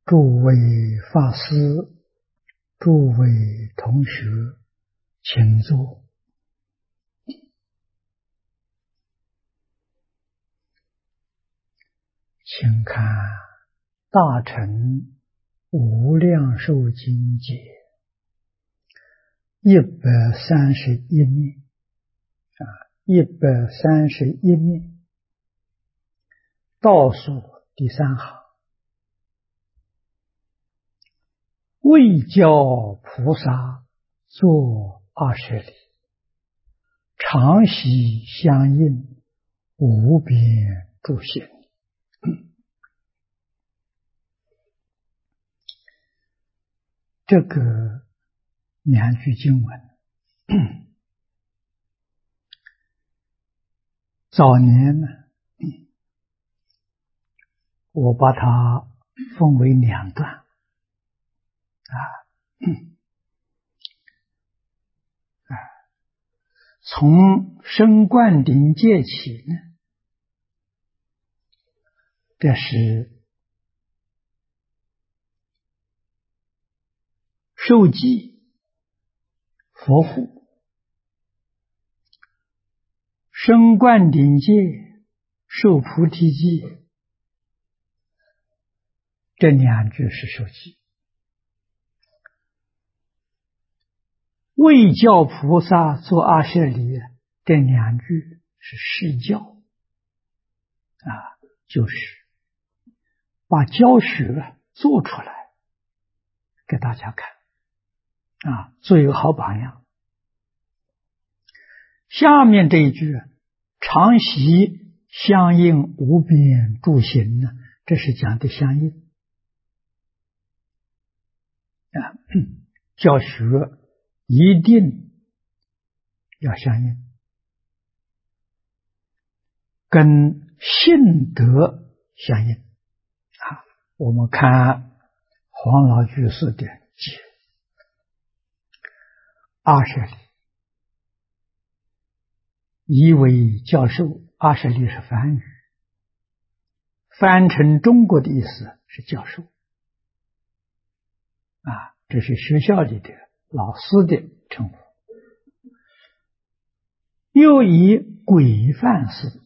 诸位法师，诸位同学，请坐。请看《大乘无量寿经解》131面，131面倒数第3行，为教菩萨作20礼，常习相应，无边诸行。这个2句经文，早年呢，我把它分为2段从升灌顶戒起呢，这是受记佛护，升灌顶戒受菩提记，这2句是受记。为教菩萨做20礼，这2句是示教就是把教学做出来给大家看做一个好榜样。下面这一句常习相应无边诸行呢，这是讲的相应教学一定要相应，跟信德相应我们看黄老居士的解20礼，一位教授，20礼是梵语，翻成中国的意思是教授这是学校里的老师的称呼。又以规范式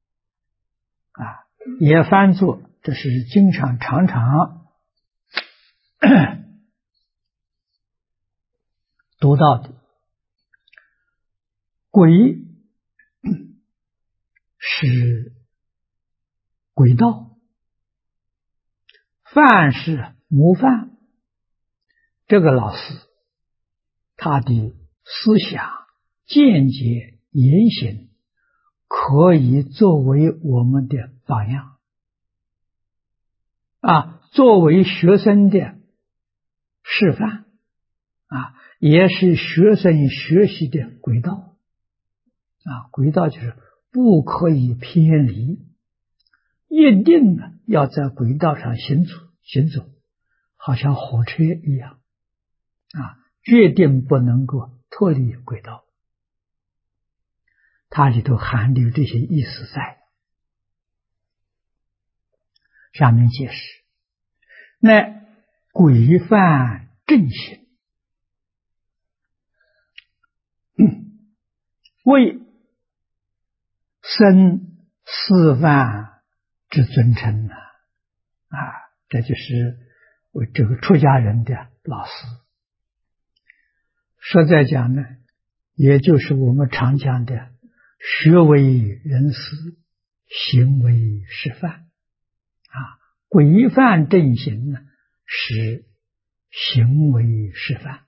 也翻作，这是经常读到的。轨是轨道，范是模范。这个老师他的思想见解言行可以作为我们的榜样作为学生的示范也是学生学习的轨道轨道就是不可以偏离，一定要在轨道上行走，好像火车一样决定不能够脱离轨道。它里头含有这些意思在。下面解释，那规范正行，为生4万之尊称这就是为这个出家人的老师。实在讲呢，也就是我们常讲的学为人师，行为示范规范正行呢是行为示范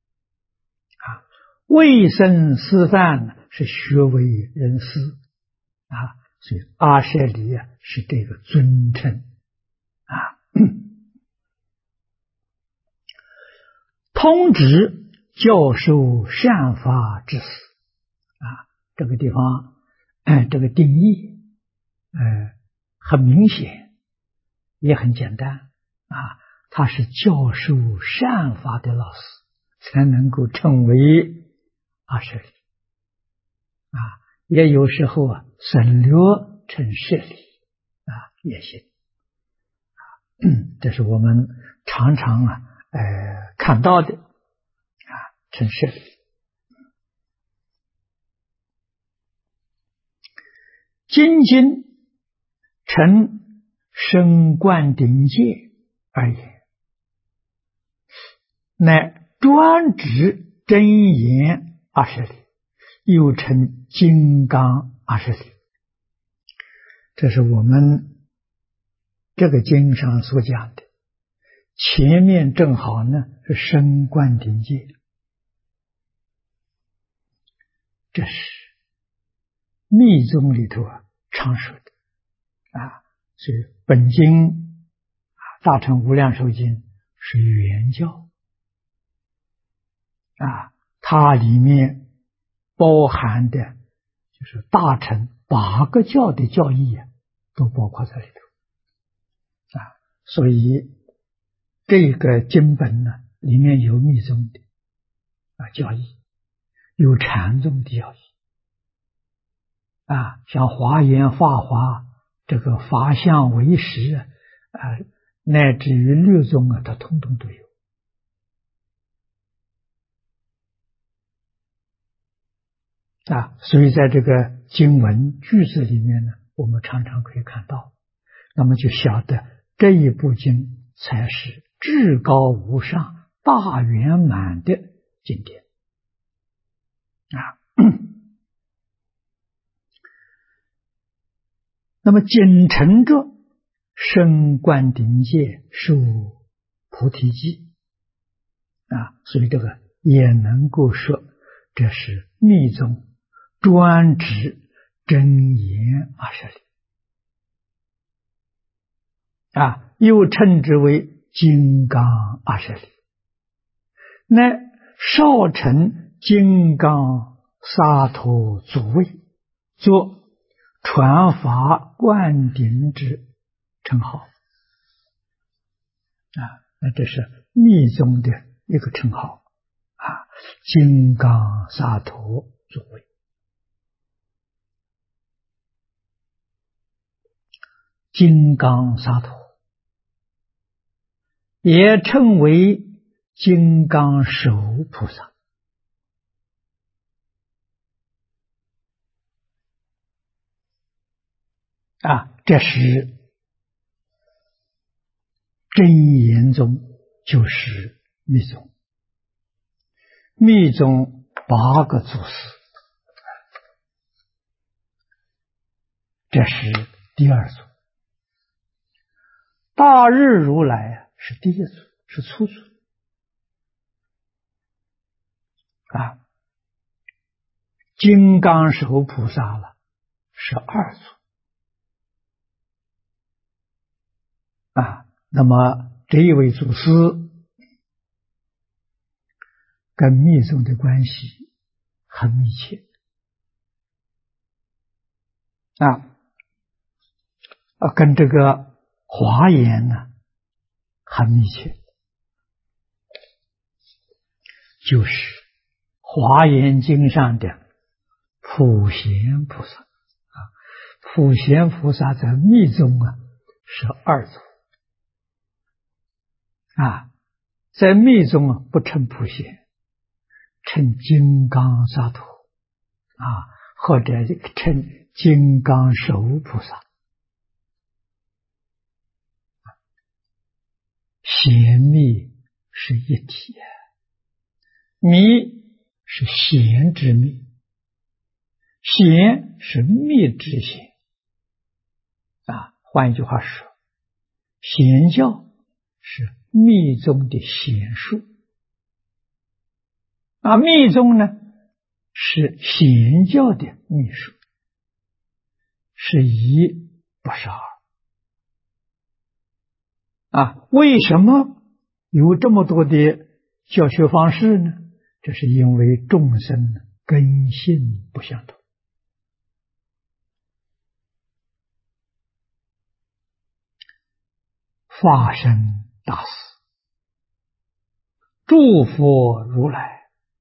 为生示范呢是学为人师所以20礼是这个尊称通知教授善法之事这个地方这个定义很明显，也很简单他是教授善法的老师，才能够称为20礼也有时候省略成10礼也行这是我们常常看到的成舍利。精进成升观顶戒而言，乃专指真言20里，又称金刚20里。这是我们这个经上所讲的。前面正好呢是升观顶戒，这是密宗里头常说的所以本经大乘无量寿经是原教它里面包含的就是大乘8个教的教义都包括在里头所以这个经本呢里面有密宗的教义，有禅宗的教义像华严、法华这个法相唯识乃至于律宗它统统都有所以在这个经文句子里面呢，我们常常可以看到，那么就晓得这一部经才是至高无上大圆满的经典那么仅乘着升观顶戒受菩提记所以这个也能够说这是密宗专指真言20里又称之为金刚20里，乃少乘金刚萨埵祖位，作传法灌顶之称号那这是密宗的一个称号金刚萨埵祖位。金刚萨埵也称为金刚手菩萨这是真言宗，就是密宗。密宗8个祖师，这是第2祖。大日如来是第1祖，是初祖金刚手菩萨了是2祖那么这一位祖师跟密宗的关系很密切跟这个华严呢很密切，就是华严经上的普贤菩萨普贤菩萨在密宗是2祖在密宗不称普贤，称金刚萨埵或者称金刚手菩萨。贤密是一体密是贤之密，贤是密之贤换一句话说，贤教是密宗的贤术密宗呢是贤教的秘术，是1不是2为什么有这么多的教学方式呢？这是因为众生根性不相同。法身大士诸佛如来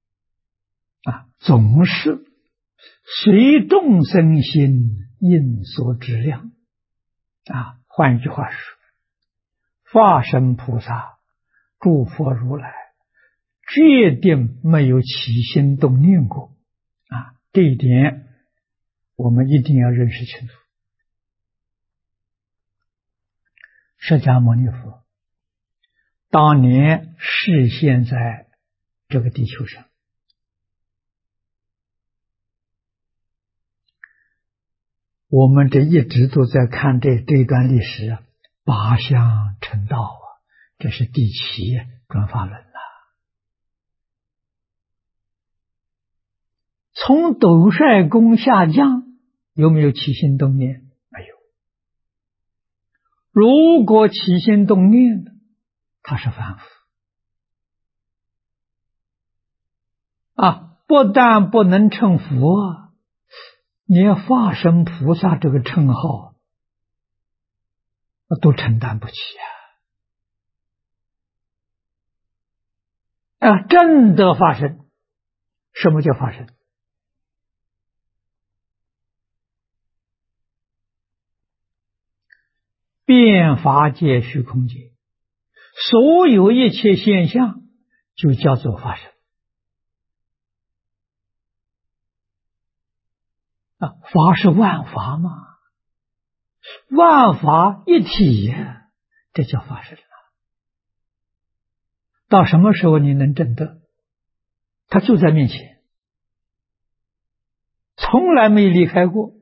总是随众生心应所质量换一句话说， 法身菩萨、诸佛如来，决定没有起心动念过啊！这一点我们一定要认识清楚。释迦牟尼佛当年示现在这个地球上，我们这一直都在看这段历史啊，八相成道啊，这是第7转法轮呐。从斗率宫下降，有没有起心动念？没有。如果起心动念的，他是凡夫啊，不但不能成佛，连法身菩萨这个称号都承担不起啊！真的法身，什么叫法身？遍法界虚空界，所有一切现象就叫做法身啊！法是万法嘛，万法一体呀，这叫法身了。到什么时候你能证得？他就在面前，从来没离开过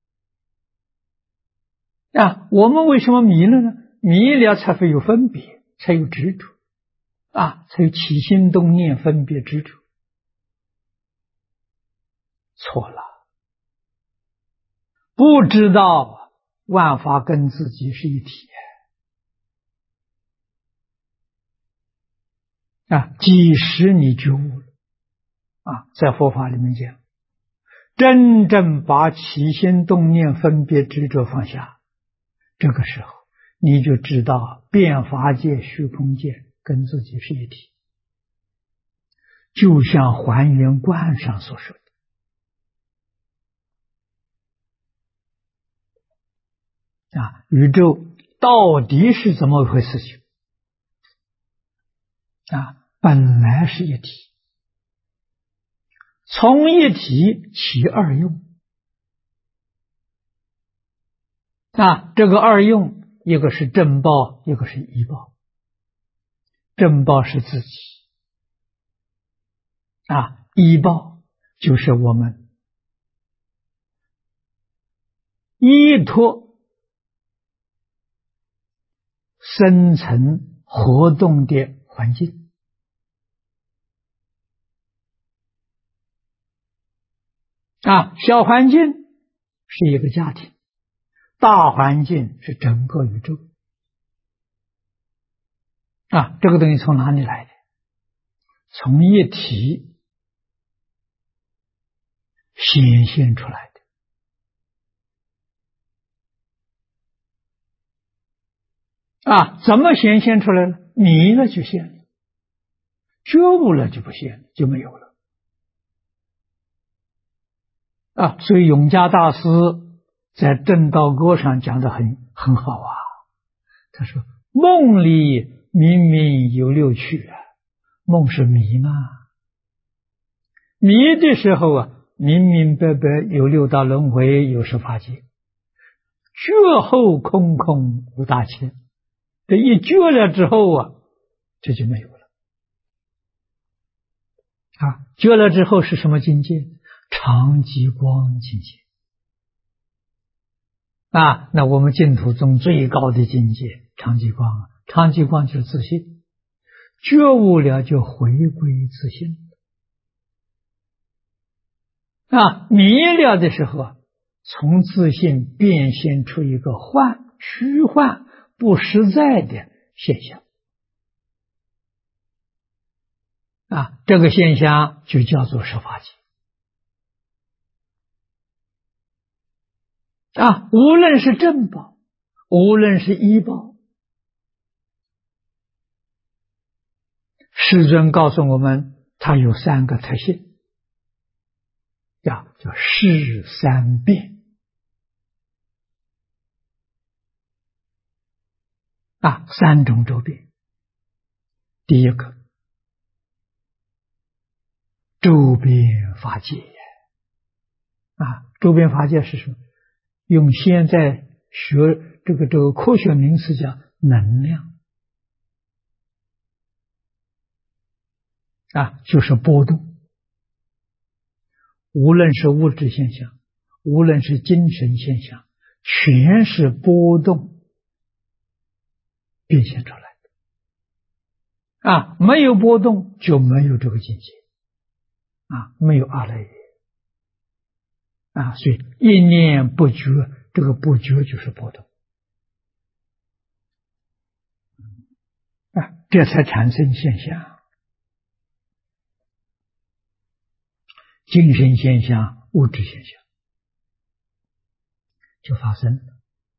啊！我们为什么迷了呢？迷了才会有分别，才有执着啊，才有起心动念分别执着。错了，不知道万法跟自己是一体啊！几时你觉悟了啊？在佛法里面讲，真正把起心动念分别执着放下，这个时候你就知道遍法界虚空界跟自己是一体，就像还原观上所说的啊，宇宙到底是怎么回事情啊？本来是一体，从一体起二用啊，这个二用，一个是正报，一个是依报。正报是自己啊，依报就是我们依托生存活动的环境啊，小环境是一个家庭，大环境是整个宇宙啊，这个东西从哪里来的？从一体显现出来的啊，怎么显现出来了？迷了就现了，觉悟了就不现了，就没有了啊。所以永嘉大师在正道歌上讲得很好啊，他说梦里明明有六趣啊，梦是迷嘛，迷的时候啊，明明白白有六道轮回，有十法界，觉后空空无大千，这一觉了之后啊，这就没有了啊。觉了之后是什么境界？常寂光境界啊。那我们净土中最高的境界常寂光，常寂光就是自信，觉悟了就回归自信啊。迷了的时候啊，从自信变现出一个虚幻不实在的现象啊，这个现象就叫做十法界啊。无论是正报，无论是依报，世尊告诉我们，它有3个特性，叫事三变三种周边。第一个，周边法界周边法界是什么？用现在学这个科学名词叫能量就是波动，无论是物质现象，无论是精神现象，全是波动变现出来的没有波动就没有这个境界没有阿赖耶所以一念不觉，这个不觉就是波动这才产生现象，精神现象、物质现象就发生了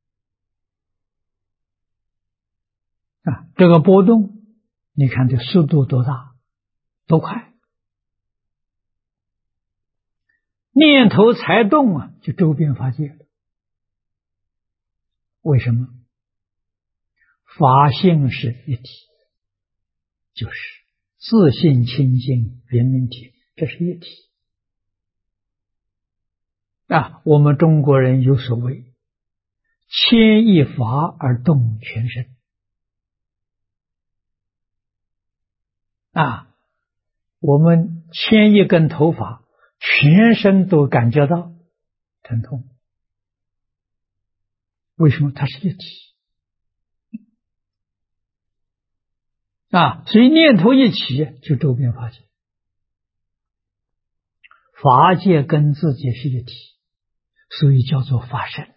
这个波动你看这速度多大多快，念头才动就周边法界了。为什么？法性是一体，就是自性清净圆明体，这是一体我们中国人有所谓牵一发而动全身我们牵一根头发，全身都感觉到疼痛。为什么？它是一体所以念头一起就周边法界，法界跟自己是一体，所以叫做法身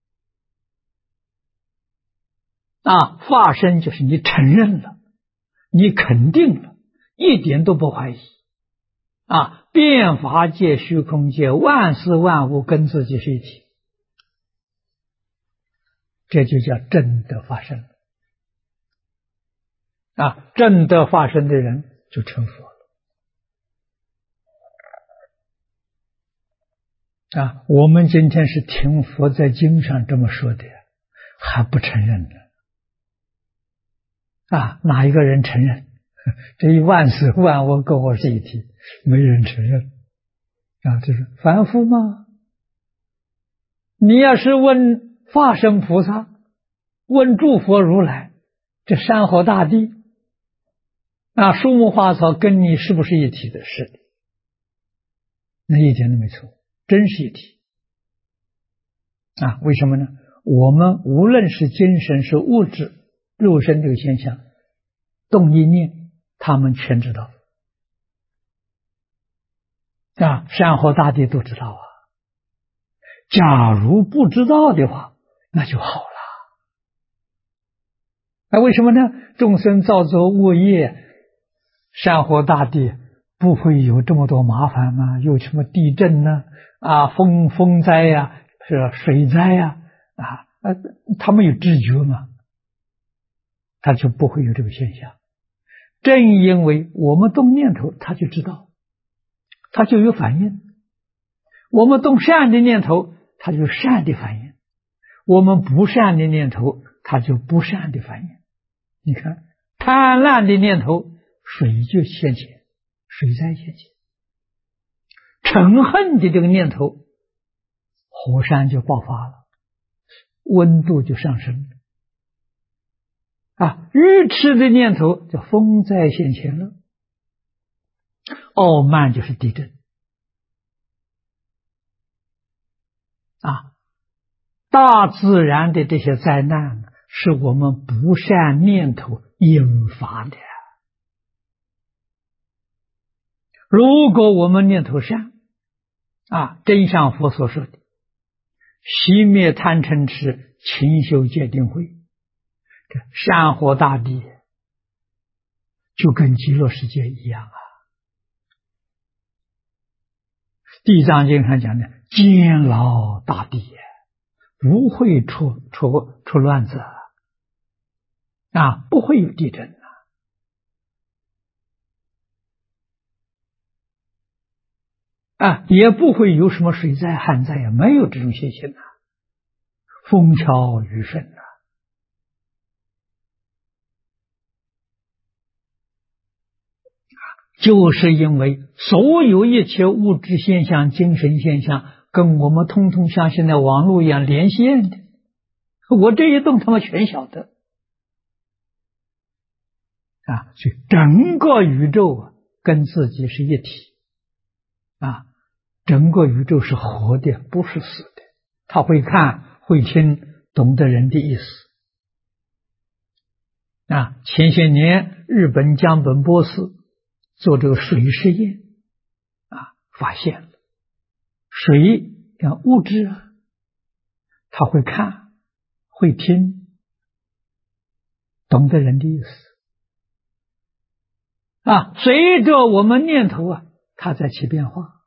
法身就是你承认了，你肯定了，一点都不怀疑遍法界虚空界万事万物跟自己是一体，这就叫真的法身真的法身的人就成佛了我们今天是听佛在经上这么说的，还不承认呢哪一个人承认这一万事万物跟我是一体？没人承认这是凡夫吗？你要是问法身菩萨，问诸佛如来，这山河大地树木花草跟你是不是一体的？是的，那一点都没错，真是一体为什么呢？我们无论是精神是物质肉身这个现象，动一念他们全知道山河大地都知道假如不知道的话，那就好了为什么呢？众生造作恶业，山河大地不会有这么多麻烦吗？有什么地震呢风灾是水灾他们有知觉吗？他就不会有这个现象。正因为我们动念头，他就知道，他就有反应。我们动善的念头，他就有善的反应；我们不善的念头，他就不善的反应。你看，贪婪的念头，水就现前，水灾现前；嗔恨的这个念头，火山就爆发了，温度就上升了愚痴的念头叫风灾现前了，傲慢就是地震大自然的这些灾难是我们不善念头引发的。如果我们念头善真上佛所说的熄灭贪嗔痴，勤修戒定慧，这山河大地就跟极乐世界一样地藏经上讲的监牢大地不会出乱子不会有地震也不会有什么水灾旱灾没有这种现象风调雨顺就是因为所有一切物质现象、精神现象，跟我们通通像现在网络一样连线的。我这一动，他们全晓得啊！所以整个宇宙啊，跟自己是一体啊，整个宇宙是活的，不是死的。他会看、会听，懂得人的意思啊。前些年，日本江本博士做这个水实验啊，发现了水像物质啊，他会看、会听，懂得人的意思啊。随着我们念头啊，它在起变化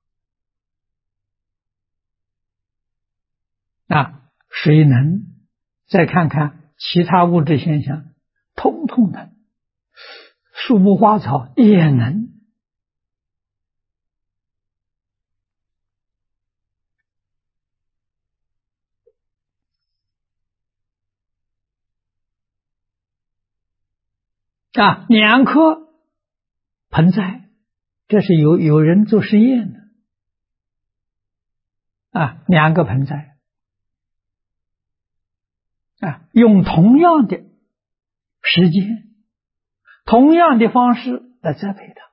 啊。水能，再看看其他物质现象，通通能，树木花草也能。啊，两颗盆栽，这是有人做实验的啊，两个盆栽啊，用同样的时间、同样的方式来栽培它，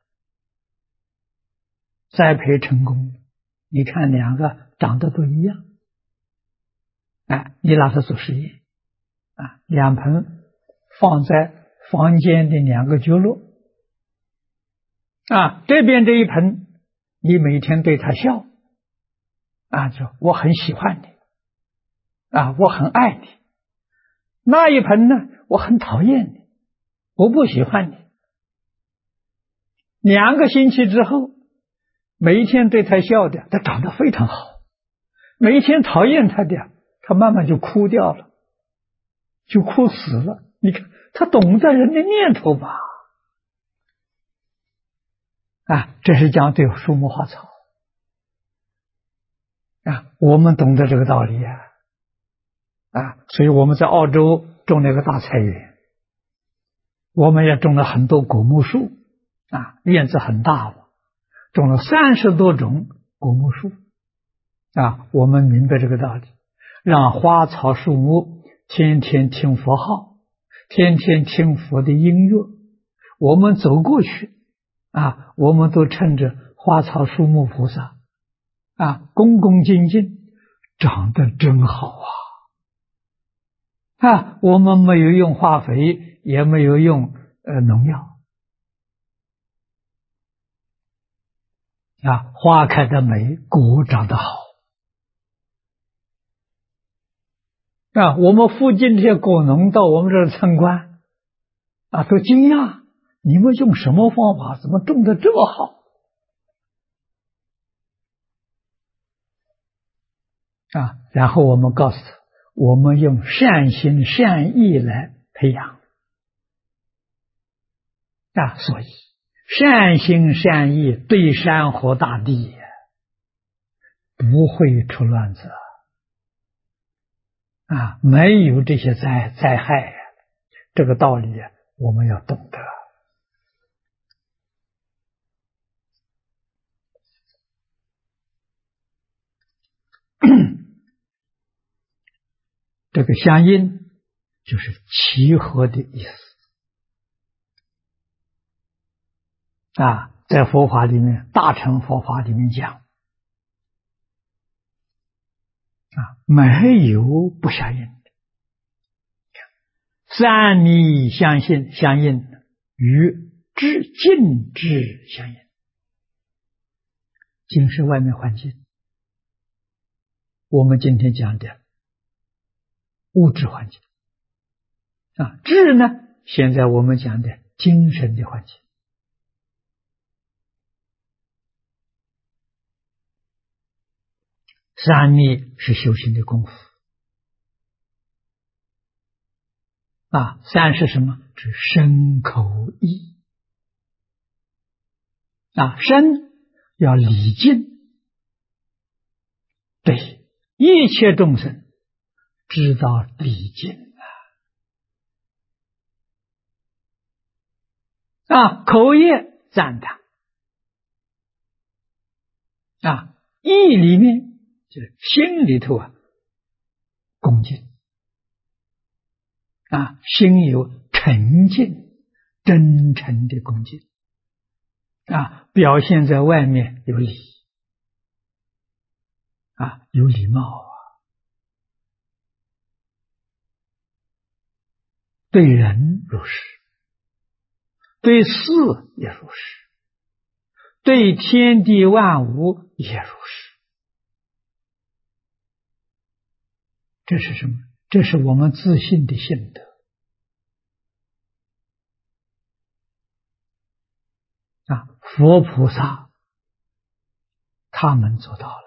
栽培成功了，你看两个长得都一样，哎，你拿它做实验啊，两盆放在房间的两个角落啊，这边这一盆，你每天对它笑啊，说我很喜欢你啊，我很爱你。那一盆呢，我很讨厌你，我不喜欢你。2个星期之后，每一天对他笑的，他长得非常好；每一天讨厌他的，他慢慢就枯掉了，就枯死了。你看，他懂得人的念头吧？啊，这是讲对树木花草啊，我们懂得这个道理啊，所以我们在澳洲种了一个大菜园，我们也种了很多果木树啊，院子很大了，种了30多种果木树啊，我们明白这个道理，让花草树木天天听佛号，天天听佛的音乐，我们走过去啊，我们都趁着花草树木菩萨啊，恭恭敬敬，长得真好啊！我们没有用化肥，也没有用农药啊，花开的美，果长得好啊！我们附近这些果农到我们这儿参观啊，都惊讶，你们用什么方法，怎么种的这么好啊？然后我们告诉他，我们用善心善意来培养啊，所以善心善意对山河大地不会出乱子啊，没有这些灾害这个道理我们要懂得。这个相应就是契合的意思啊，在佛法里面，大乘佛法里面讲啊，没有不相应的，三密相应与静止相应，静是外面环境，我们今天讲的物质环境啊，智呢，现在我们讲的精神的环境。三密是修行的功夫啊，三是什么？是身口意啊，身要礼敬，对一切众生知道礼敬啊，口业赞叹意里面就是心里头恭敬心有诚敬真诚的恭敬表现在外面有礼有礼貌对人如是，对事也如是，对天地万物也如是。这是什么？这是我们自信的性德佛菩萨他们做到了。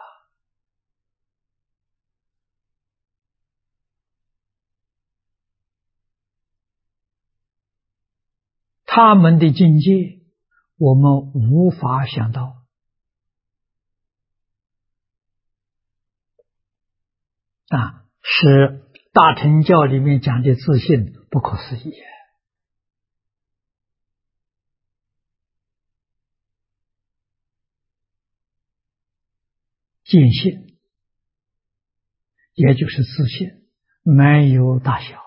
他们的境界我们无法想到是大乘教里面讲的自信不可思议。见性也就是自信，没有大小，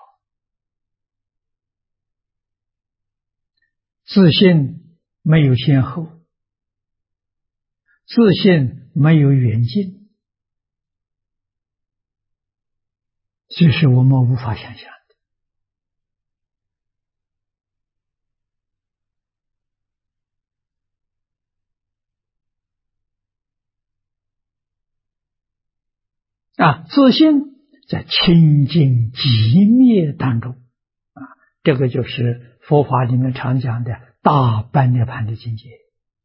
自信没有先后，自信没有远近，这是我们无法想象的自信在清净寂灭当中这个就是佛法里面常讲的大般涅槃的境界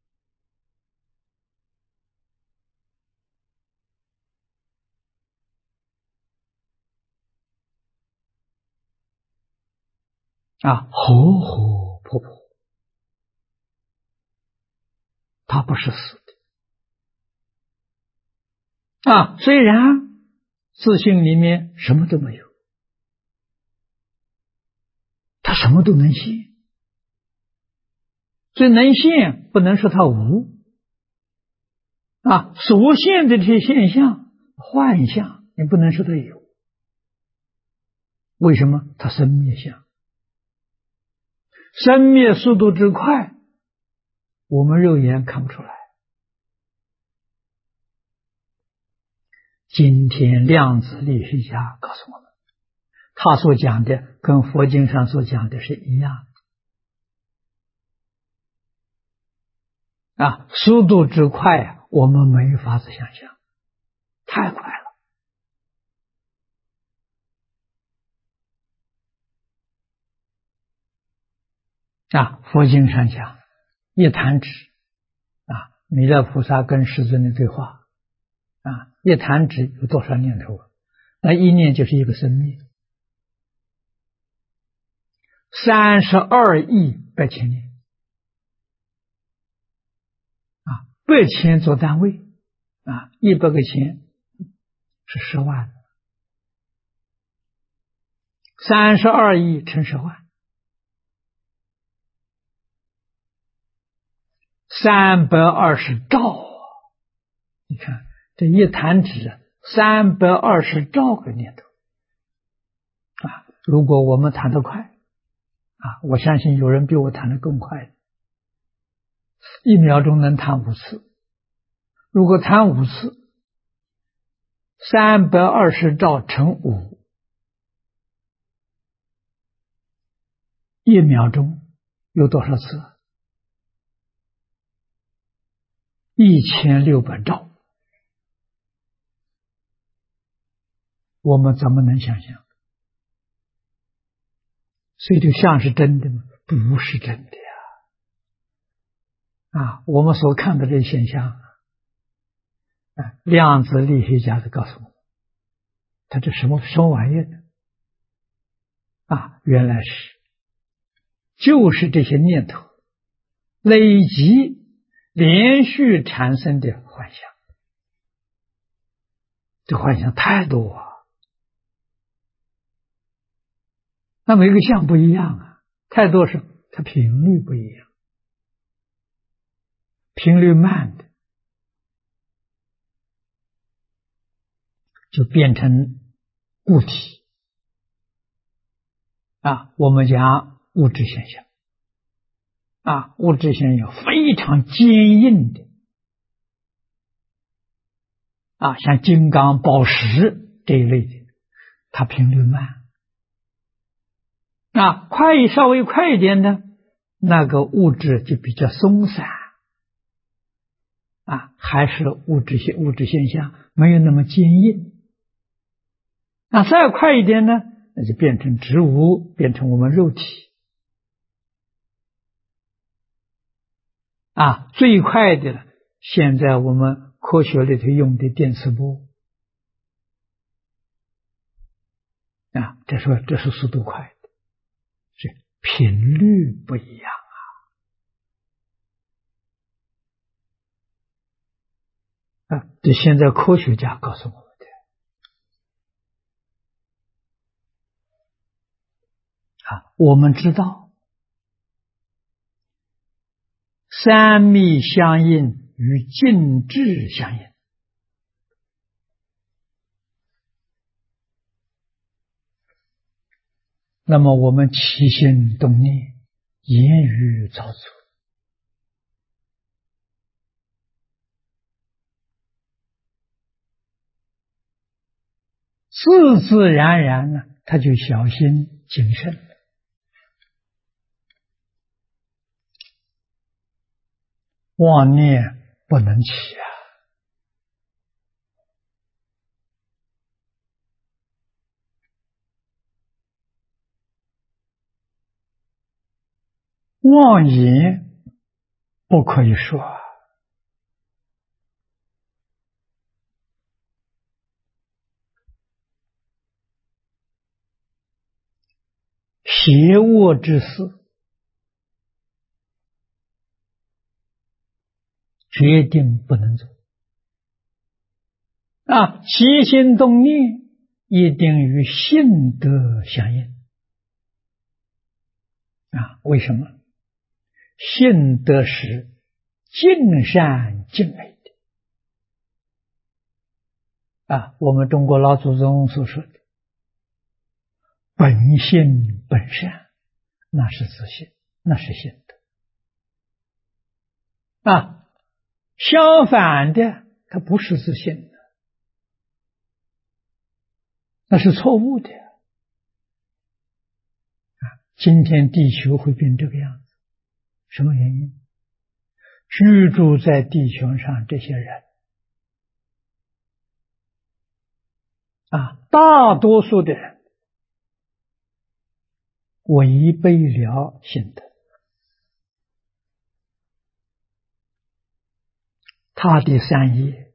活活泼泼，它不是死的虽然自信里面什么都没有，它什么都能现，所以能现不能说它无所现的这些现象幻象你不能说它有，为什么？它生灭相，生灭速度之快我们肉眼看不出来。今天量子力学家告诉我们，他所讲的跟佛经上所讲的是一样的速度之快我们没法子想象，太快了佛经上讲一弹指弥勒菩萨跟世尊的对话一弹指有多少念头那一念就是一个生命32亿8千年8千做单位100个千是10万32亿乘10万320兆你看这一弹指320兆个念头如果我们弹得快我相信有人比我弹得更快1秒钟能弹5次，如果弹5次320兆乘5 1秒钟有多少次1600兆，我们怎么能想象？所以这个像是真的吗？不是真的我们所看的这些现象量子力学家就告诉我们，它这什么玩意呢原来就是这些念头累积连续产生的幻象，这幻象太多那每个相不一样太多是它频率不一样，频率慢的就变成固体啊。我们讲物质现象啊，物质现象非常坚硬的啊，像金刚宝石这一类的，它频率慢啊。稍微快一点呢，那个物质就比较松散啊，还是物质现象没有那么坚硬。那再快一点呢，那就变成植物，变成我们肉体啊。最快的了，现在我们科学里头用的电磁波啊，这是速度快的，是频率不一样啊。这现在科学家告诉我们的啊。我们知道三密相应与静止相应，那么我们起心动念，言语造作，自自然然呢，他就小心谨慎了，妄念不能起啊。妄言不可以说啊。邪恶之事决定不能做啊。起心动念一定与性德相应啊。为什么？性德是尽善尽美的啊。我们中国老祖宗所说的本性本善，那是自信，那是性德啊。相反的，它不是自信的，那是错误的啊。今天地球会变这个样子，什么原因？居住在地球上这些人啊，大多数的人违背了性德，他的善业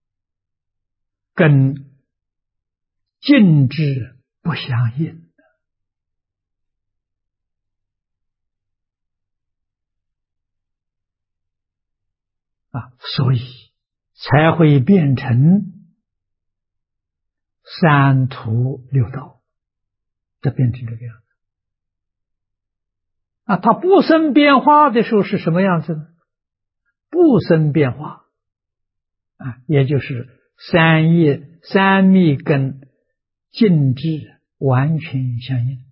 跟静止不相应啊，所以才会变成三途六道，这变成这个样子啊。它不生变化的时候是什么样子呢？不生变化啊，也就是三密跟静止完全相应。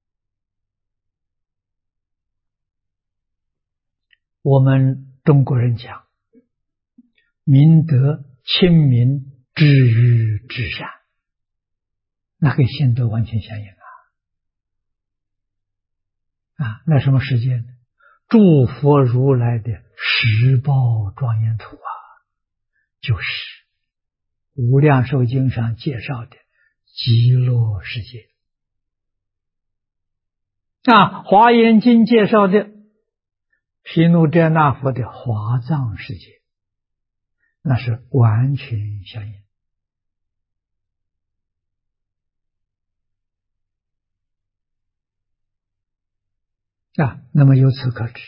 我们中国人讲明德亲民至于至善，那跟性德完全相应啊。那什么时间呢？诸佛如来的十报庄严土啊，就是无量寿经上介绍的极乐世界啊，华严经介绍的毗卢遮那佛的华藏世界，那是完全相应啊。那么由此可知，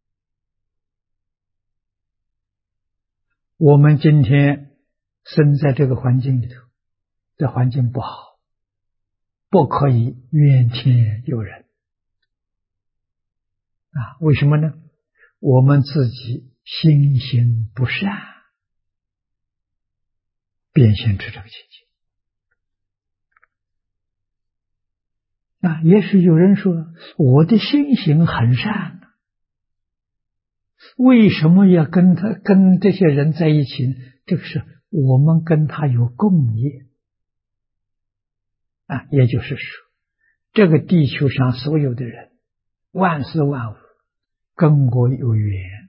我们今天生在这个环境里头，这环境不好，不可以怨天尤人啊。为什么呢？我们自己心行不善，变现出这个情形也许有人说，我的心行很善，为什么要跟这些人在一起呢？这个是我们跟他有共业也就是说，这个地球上所有的人，万事万物跟我有缘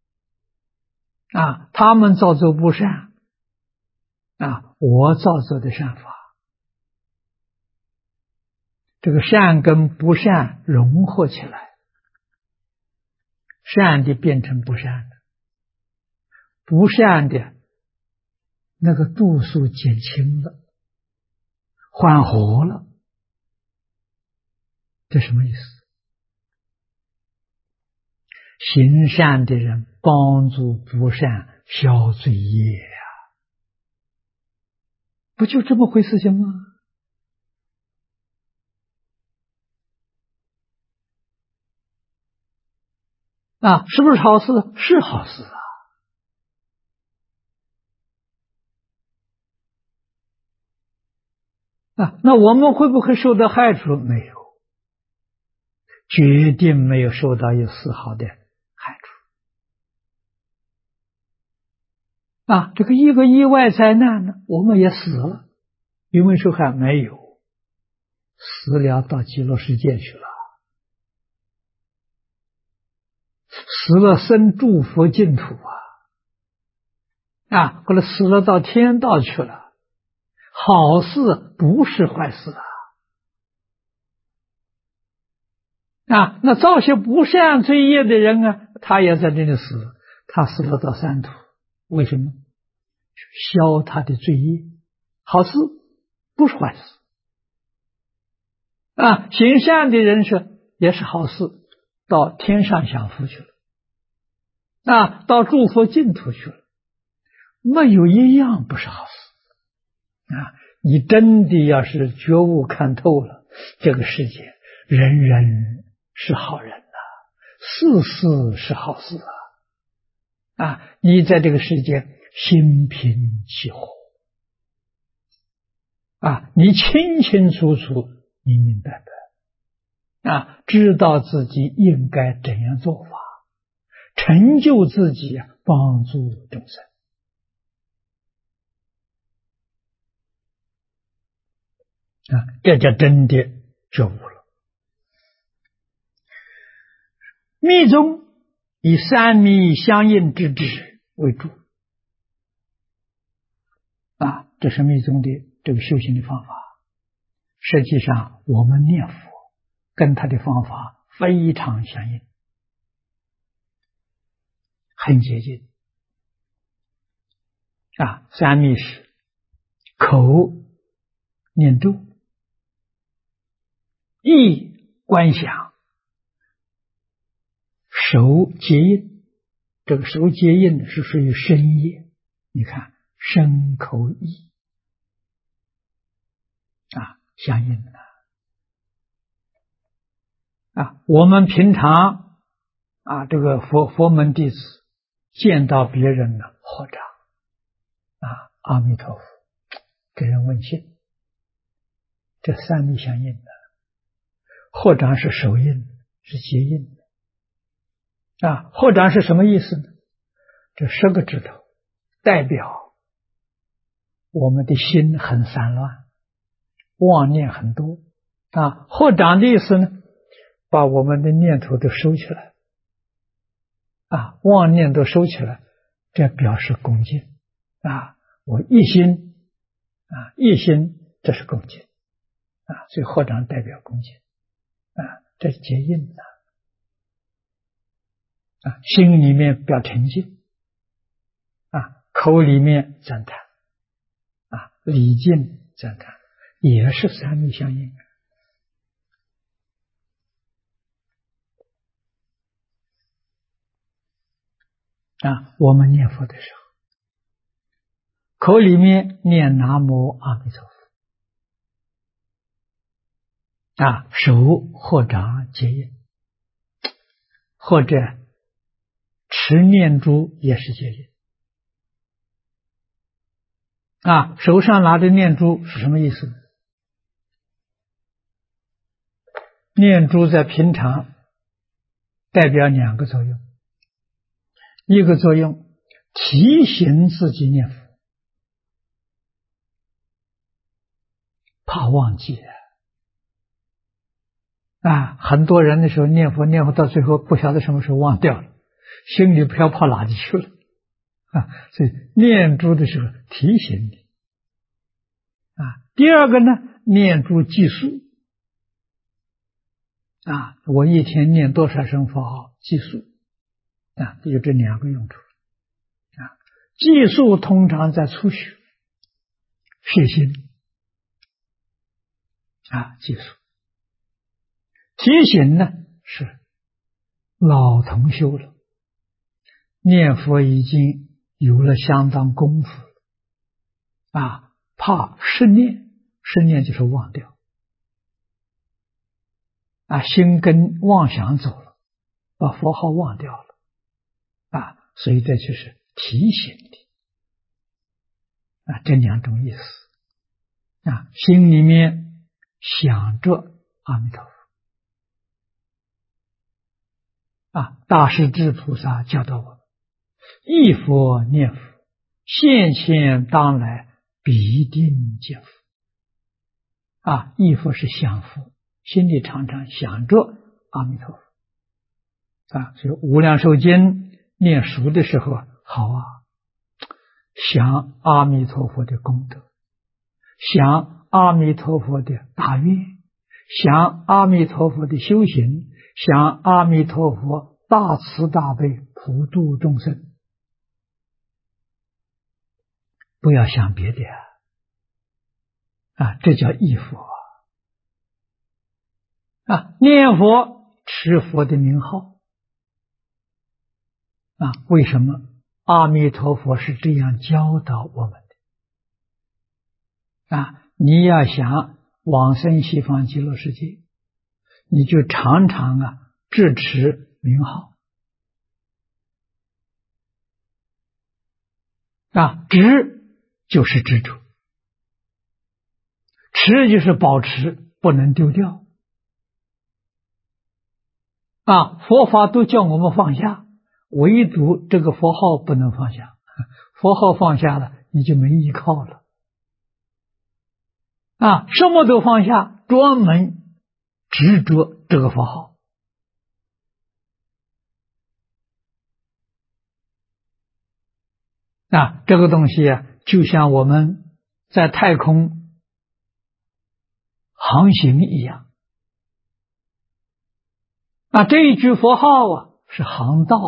他们造作不善我造作的善法，这个善跟不善融合起来，善的变成不善的，不善的那个度数减轻了，缓和了，这什么意思？行善的人帮助不善消罪业不就这么回事情吗？是不是好事？是好事那我们会不会受到害处？没有，决定没有受到有丝毫的害处这个一个意外灾难呢，我们也死了，有没有受害？没有，死了到极乐世界去了，死了生诸佛净土后来死了到天道去了。好事不是坏事那造些不善罪业的人他也在这里死，他死了到三途，为什么？消他的罪业，好事不是坏事行善的人也是好事，到天上享福去了到诸佛净土去了，没有一样不是好事你真的要是觉悟看透了，这个世界人人是好人事事是好事你在这个世界心平气和你清清楚楚明明白白知道自己应该怎样做法，成就自己帮助众生这叫真的觉悟了。密宗以三密相应之智为主这是密宗的这个修行的方法。实际上我们念佛跟他的方法非常相应，很接近三密是口念咒，意观想，手结印。这个手结印是属于身业，你看身口意相应的我们平常这个佛门弟子见到别人呢，合掌阿弥陀佛，给人问信，这三密相应的。合掌是手印，是结印合掌是什么意思呢？这10个指头代表我们的心很散乱，妄念很多合掌的意思呢，把我们的念头都收起来妄念都收起来，这表示恭敬我一心一心，这是恭敬所以合掌代表恭敬这是结印心里面表沉静口里面赞叹礼敬赞叹，也是三密相应我们念佛的时候，口里面念南无阿弥陀佛手合掌结印，或者持念珠也是结印手上拿着念珠是什么意思呢？ 念珠在平常代表2个作用，一个作用提醒自己念佛，怕忘记很多人的时候念佛到最后不晓得什么时候忘掉了，心里不知道跑哪里去了所以念珠的时候提醒你第二个呢，念珠计数我一天念多少声佛号计数就这2个用处计数通常在初学学心计数，提醒呢是老同修了，念佛已经有了相当功夫了怕失念就是忘掉心跟妄想走了，把佛号忘掉了所以这就是提醒你这2种意思心里面想着阿弥陀佛大势至菩萨教导我们，忆佛念佛，现当来必定见佛忆佛是想佛，心里常常想着阿弥陀佛所以无量寿经念熟的时候好想阿弥陀佛的功德，想阿弥陀佛的大愿，想阿弥陀佛的修行，想阿弥陀佛大慈大悲普度众生，不要想别的这叫忆佛念佛持佛的名号为什么阿弥陀佛是这样教导我们的你要想往生西方极乐世界，你就常常致持名号执就是执着，持就是保持，不能丢掉佛法都叫我们放下，唯独这个佛号不能放下，佛号放下了你就没依靠了什么都放下，专门执着这个佛号这个东西就像我们在太空航行一样这一句佛号是航道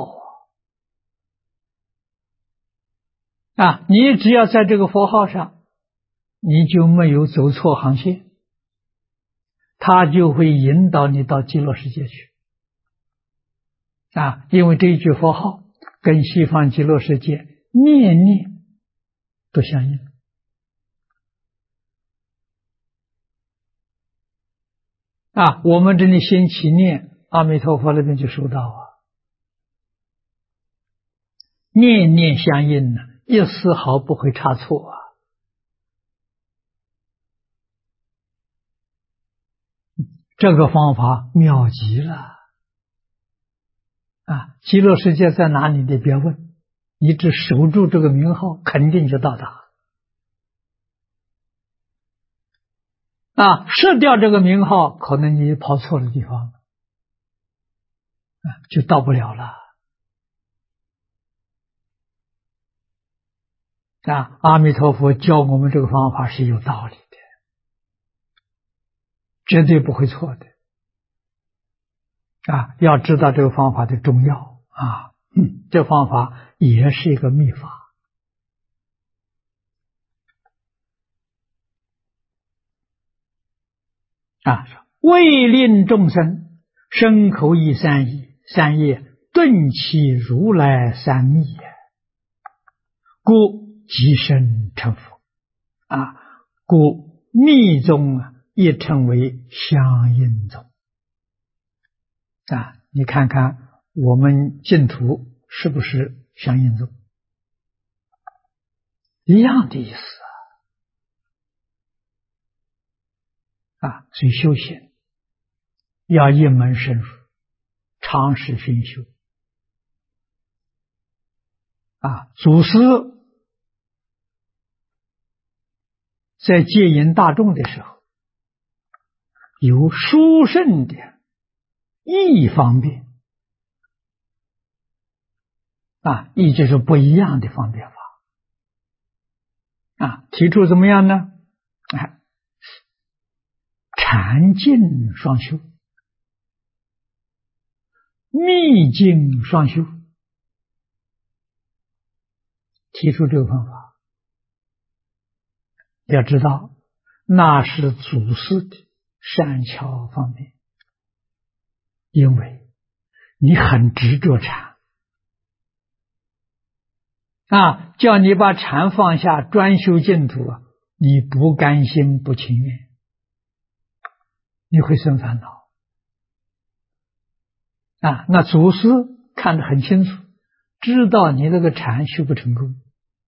你只要在这个佛号上，你就没有走错航线，它就会引导你到极乐世界去因为这一句佛号跟西方极乐世界念念都相应我们这里先起念阿弥陀佛那边就收到念念相应一丝毫不会差错这个方法妙极了极乐世界在哪里你别问，你只守住这个名号肯定就到达失掉这个名号可能你跑错了地方就到不了了阿弥陀佛教我们这个方法是有道理的，绝对不会错的要知道这个方法的重要这方法也是一个秘法为令众生身口意三业顿起如来三密故即身成佛故密宗也称为相应宗你看看我们净土是不是相应宗一样的意思所以修行要一门深入，长时熏修。祖师在接引大众的时候，有殊胜的异方便异就是不一样的方便法提出怎么样呢？禅净双修，密净双修，提出这个方法。要知道，那是祖师的善巧方便，因为你很执着禅叫你把禅放下，专修净土你不甘心不情愿，你会生烦恼那祖师看得很清楚，知道你这个禅修不成功，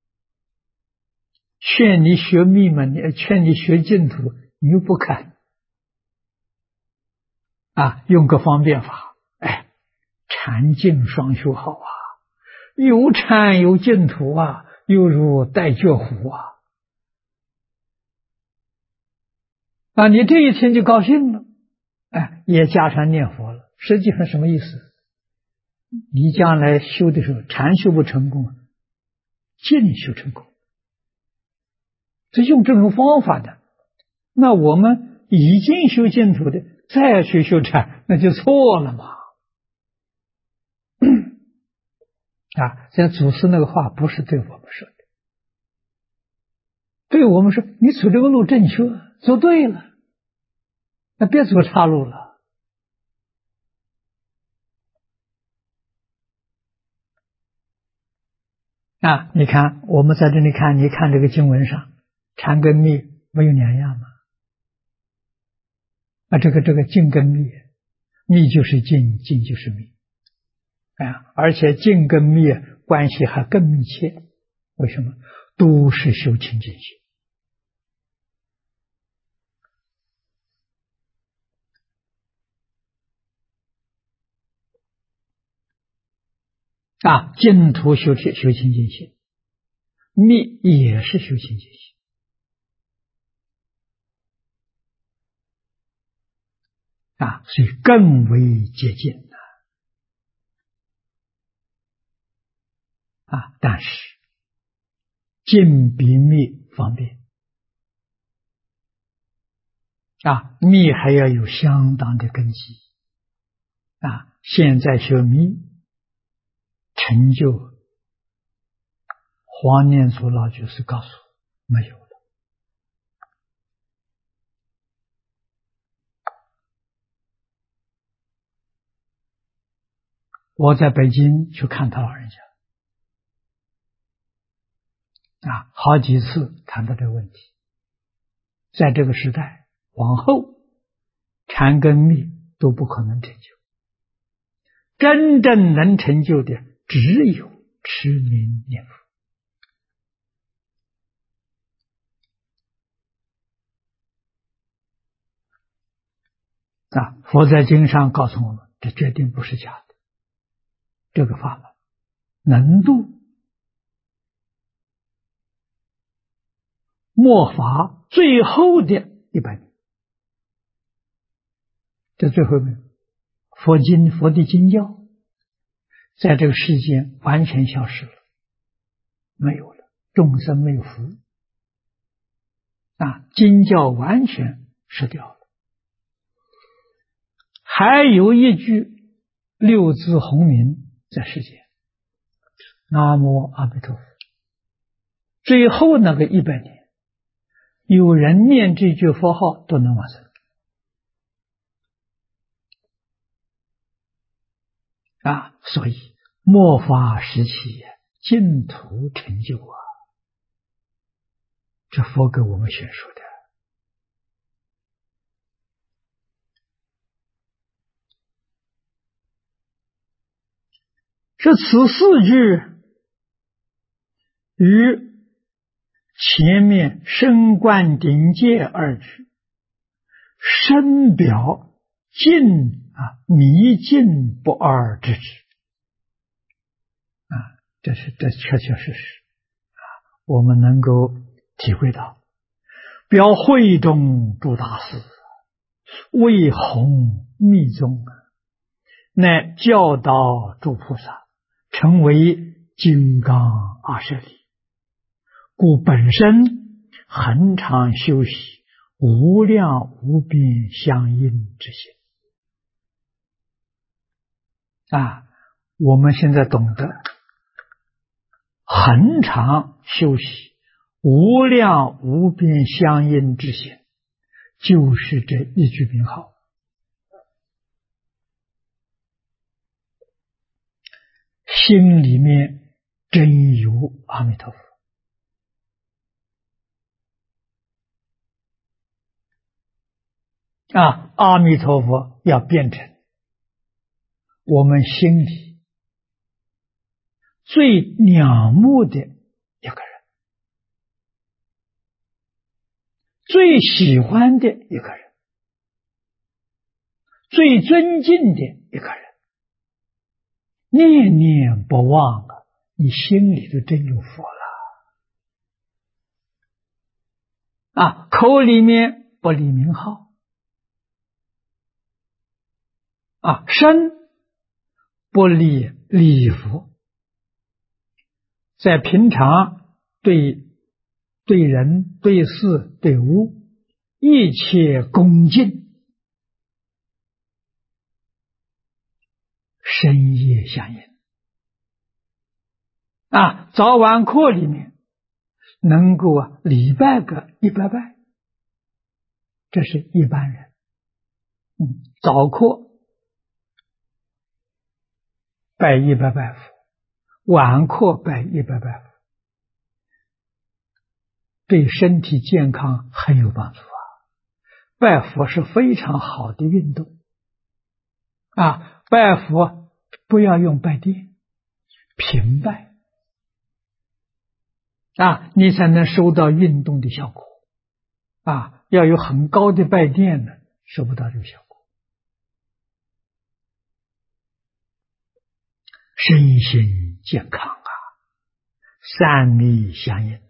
劝你学密门，劝你学净土，你又不肯用个方便法，禅净双修好有禅有净土犹如戴脚虎你这一天就高兴了，也加上念佛了。实际上什么意思？你将来修的时候，禅修不成功，净修成功。这用这种方法的，那我们已经修净土的，再去修禅，那就错了嘛。现在祖师那个话不是对我们说的，对我们说，你走这个路正确，走对了，那别走岔路了。你看，我们在这里看，你看这个经文上，禅跟密不有两样吗？这个净跟密，密就是净，净就是密而且净跟密关系还更密切。为什么？都是修清净心净土修清净心，密也是修清净心所以更为接近但是净比密方便密还要有相当的根基现在修密成就，黄念祖老居士告诉我没有了。我在北京去看他老人家好几次谈到这个问题。在这个时代往后，禅跟密都不可能成就，真正能成就的只有持名念佛佛在经上告诉我们，这决定不是假的。这个法门能度末法最后的100年，这最后呢，佛的经教在这个世间完全消失了，没有了，众生没有福经教完全失掉了。还有一句六字洪名在世间，南无阿弥陀佛。最后那个100年，有人念这句佛号都能往生所以末法时期净土成就这佛给我们选说的。这此4句与前面升观顶戒2句深表迷尽不二之智这确确实实我们能够体会到。表会中诸大师，为弘密宗乃教导诸菩萨成为金刚阿舍利，故本身恒常修习无量无边相应之心我们现在懂得恒常修习无量无边相应之心，就是这一句名号。心里面真有阿弥陀佛阿弥陀佛要变成我们心里最仰慕的一个人，最喜欢的一个人，最尊敬的一个人，念念不忘你心里头真有佛了口里面不离名号身不离礼佛，在平常对人对事对物一切恭敬，深夜相应早晚课里面能够礼拜个100拜，这是一般人早课拜100拜佛，晚课拜100拜佛，对身体健康很有帮助拜佛是非常好的运动拜佛不要用拜垫，平拜你才能收到运动的效果要有很高的拜垫呢，收不到这个效果。身心健康三密相应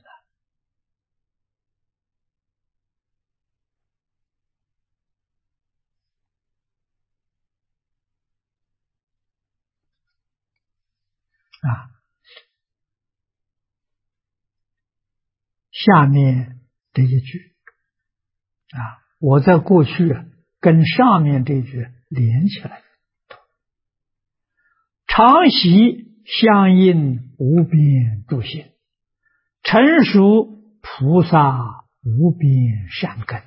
下面这一句我在过去跟上面这一句连起来，常习相应无边诸行，成熟菩萨无边善根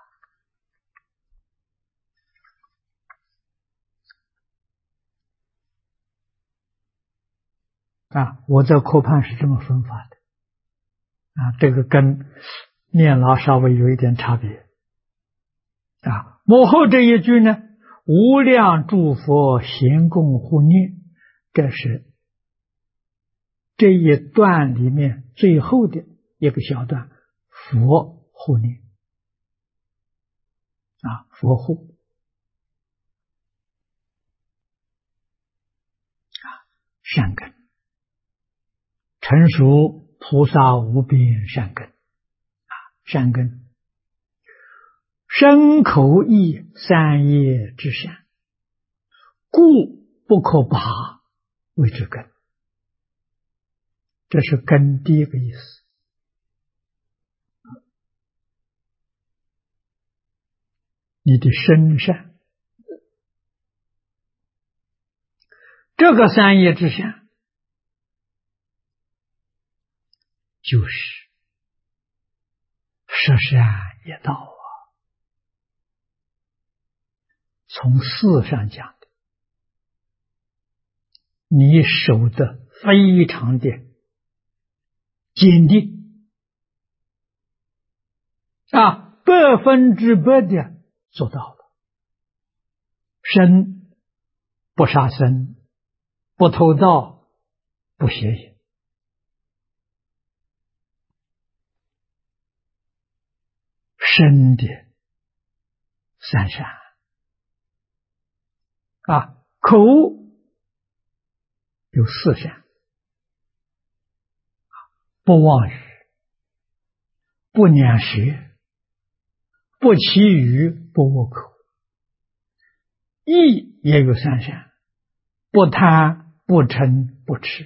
我在课判是这么分法的这个跟念老稍微有一点差别幕后这一句呢，无量诸佛咸共护念，这是这一段里面最后的一个小段，佛护念佛护善根，成熟菩萨无边善根善根身口意三业之善，故不可拔为之根，这是根第一个意思你的身善，这个三业之善就是摄善业道从事上讲的，你守得非常的坚定100%的做到了。身不杀生，不偷盗，不邪淫，身的三善口有四善：不妄语，不两舌，不绮语，不恶口。意也有三善：不贪，不嗔，不痴。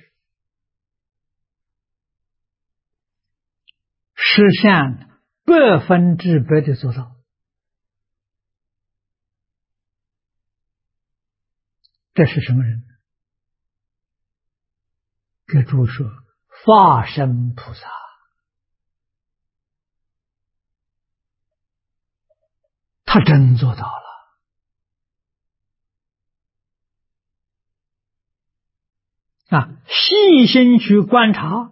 十善100%的做到，这是什么人？给诸说法身菩萨。他真做到了。细心去观察，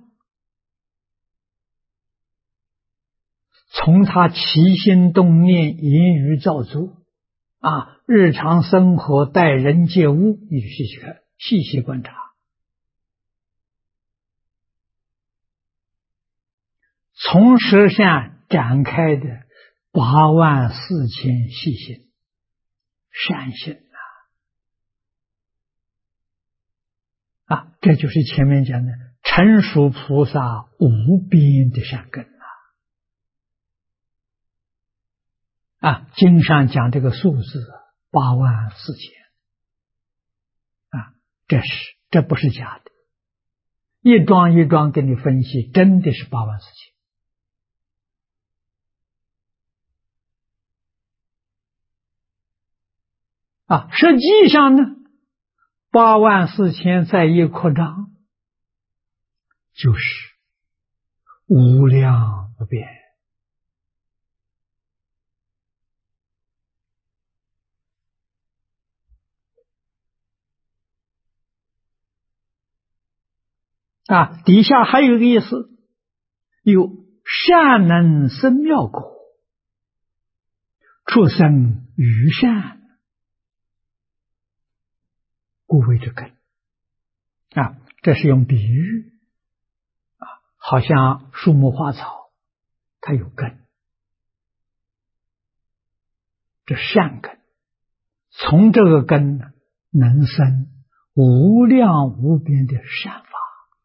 从他起心动念、言语造作日常生活待人接物，你细细观察，从十善展开的84000细心善行这就是前面讲的成熟菩萨无边的善根经上讲这个数字84000这不是假的，一桩一桩给你分析，真的是84000。实际上呢，84000再一扩张，就是无量无边。底下还有一个意思，有善能生妙果，畜生于善，故谓之根。这是用比喻好像树木花草，它有根，这善根，从这个根能生无量无边的善法。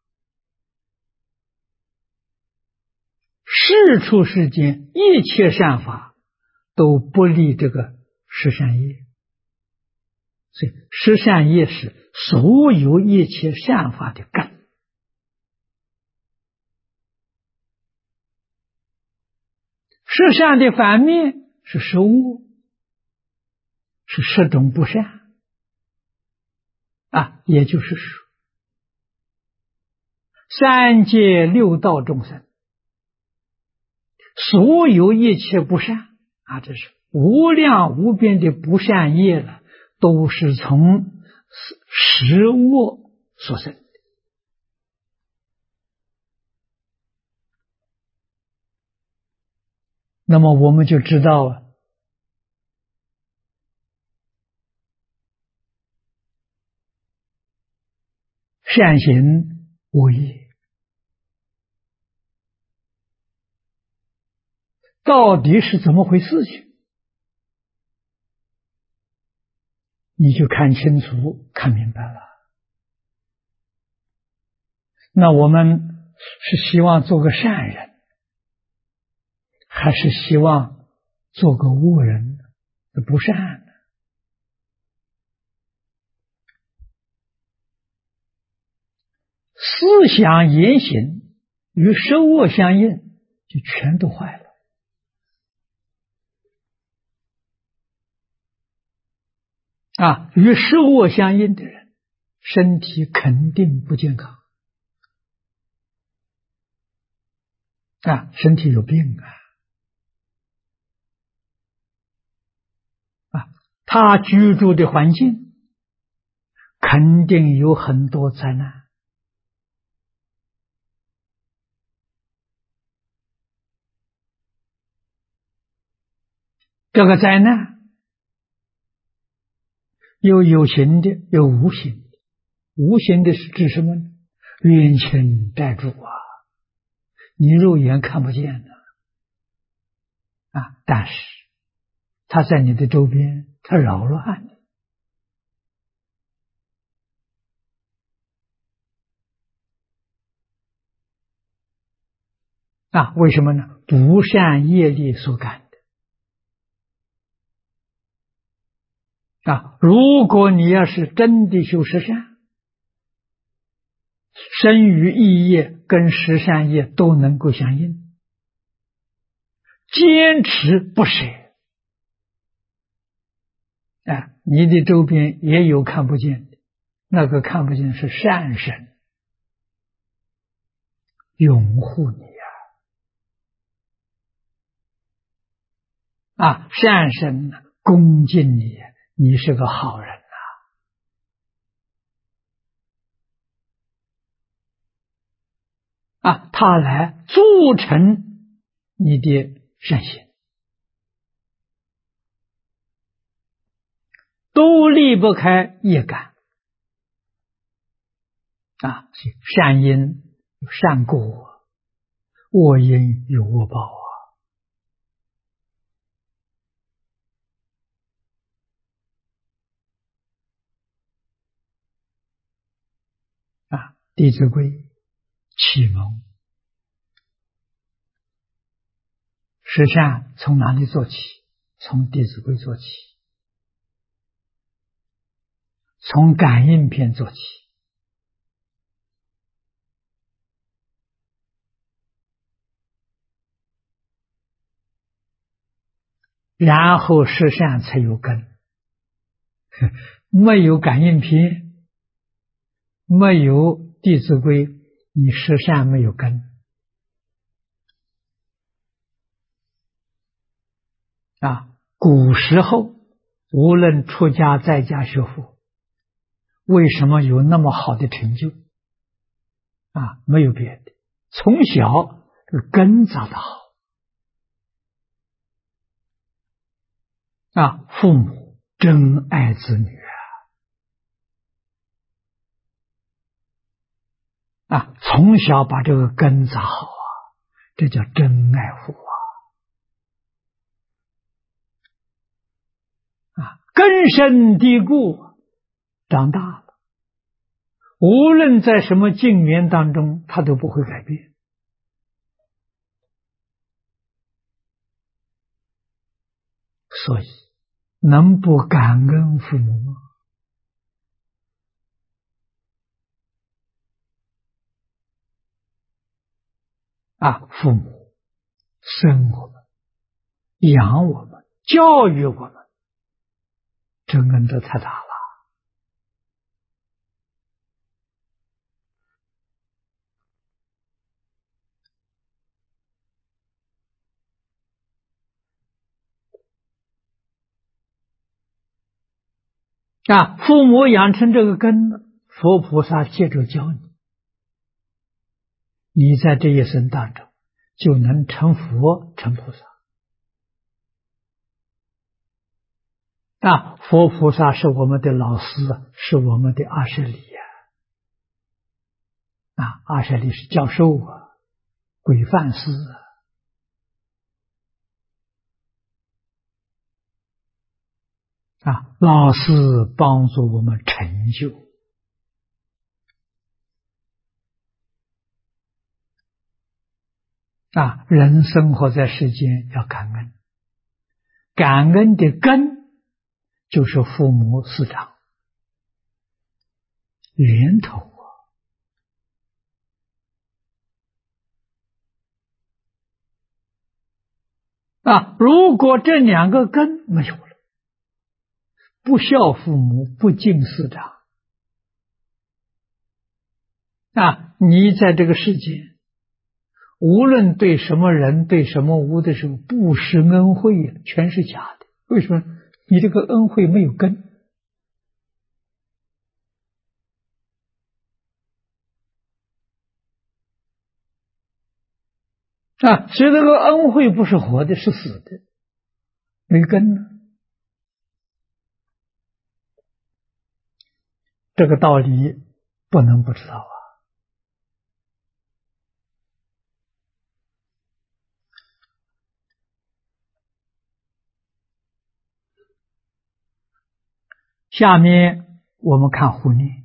世出世间一切善法都不离这个十善业，所以十善业是所有一切善法的根。十善的反面是十恶，是10种不善也就是说三界六道众生所有一切不善这是无量无边的不善业了，都是从十恶所生的。那么我们就知道善行恶业到底是怎么回事情，你就看清楚看明白了。那我们是希望做个善人，还是希望做个恶人不善呢？思想言行与十恶相应，就全都坏了。与十恶相应的人，身体肯定不健康身体有病他居住的环境肯定有很多灾难。这个灾难有形的，有无形的。无形的是指什么呢？冤亲债主你肉眼看不见的但是他在你的周边，他扰乱你为什么呢？不善业力所感的。如果你要是真的修十善，身语意业跟十善业都能够相应，坚持不舍。你的周边也有看不见的，那个看不见是善神，拥护你善神恭敬你，你是个好人他来促成你的善行，都离不开业感善因有善果，恶因有恶报弟子规启蒙十善从哪里做起？从弟子规做起，从感应篇做起，然后十善才有根。没有感应篇，没有弟子规，你十善没有根古时候无论出家在家学佛，为什么有那么好的成就没有别的，从小这个根扎得好父母真爱子女从小把这个根扎好这叫真爱护根深蒂固，长大了，无论在什么境缘当中，他都不会改变。所以，能不感恩父母吗？父母生我们，养我们，教育我们，这恩德太大了。父母养成这个根，佛菩萨接着教你，你在这一生当中就能成佛成菩萨。佛菩萨是我们的老师，是我们的阿舍利阿舍利是教授规范师老师帮助我们成就人生活在世间要感恩，感恩的根就是父母师长源头如果这两个根没有了，不孝父母，不敬师长你在这个世界无论对什么人对什么物的时候，布施恩惠全是假的。为什么？你这个恩惠没有根所以这个恩惠不是活的，是死的，没根呢。这个道理不能不知道下面我们看护念。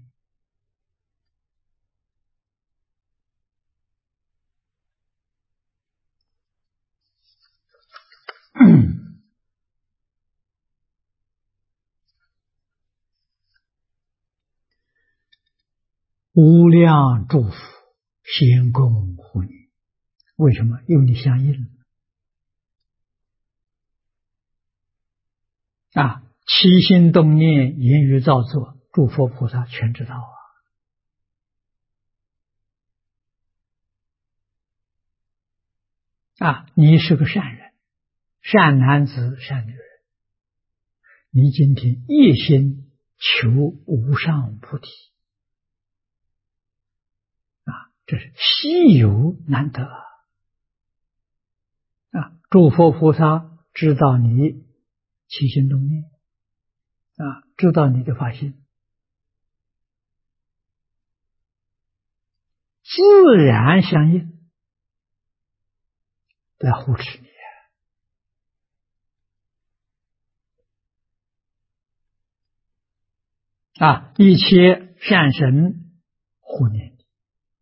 无量祝福，先供护你。为什么？因为你相应啊！起心动念、言语造作，诸佛菩萨全知道啊！你是个善人，善男子、善女人，你今天一心求无上菩提啊，这是稀有难得啊！诸佛菩萨知道你起心动念啊，知道你的发心，自然相应来护持你啊！一切善神护念你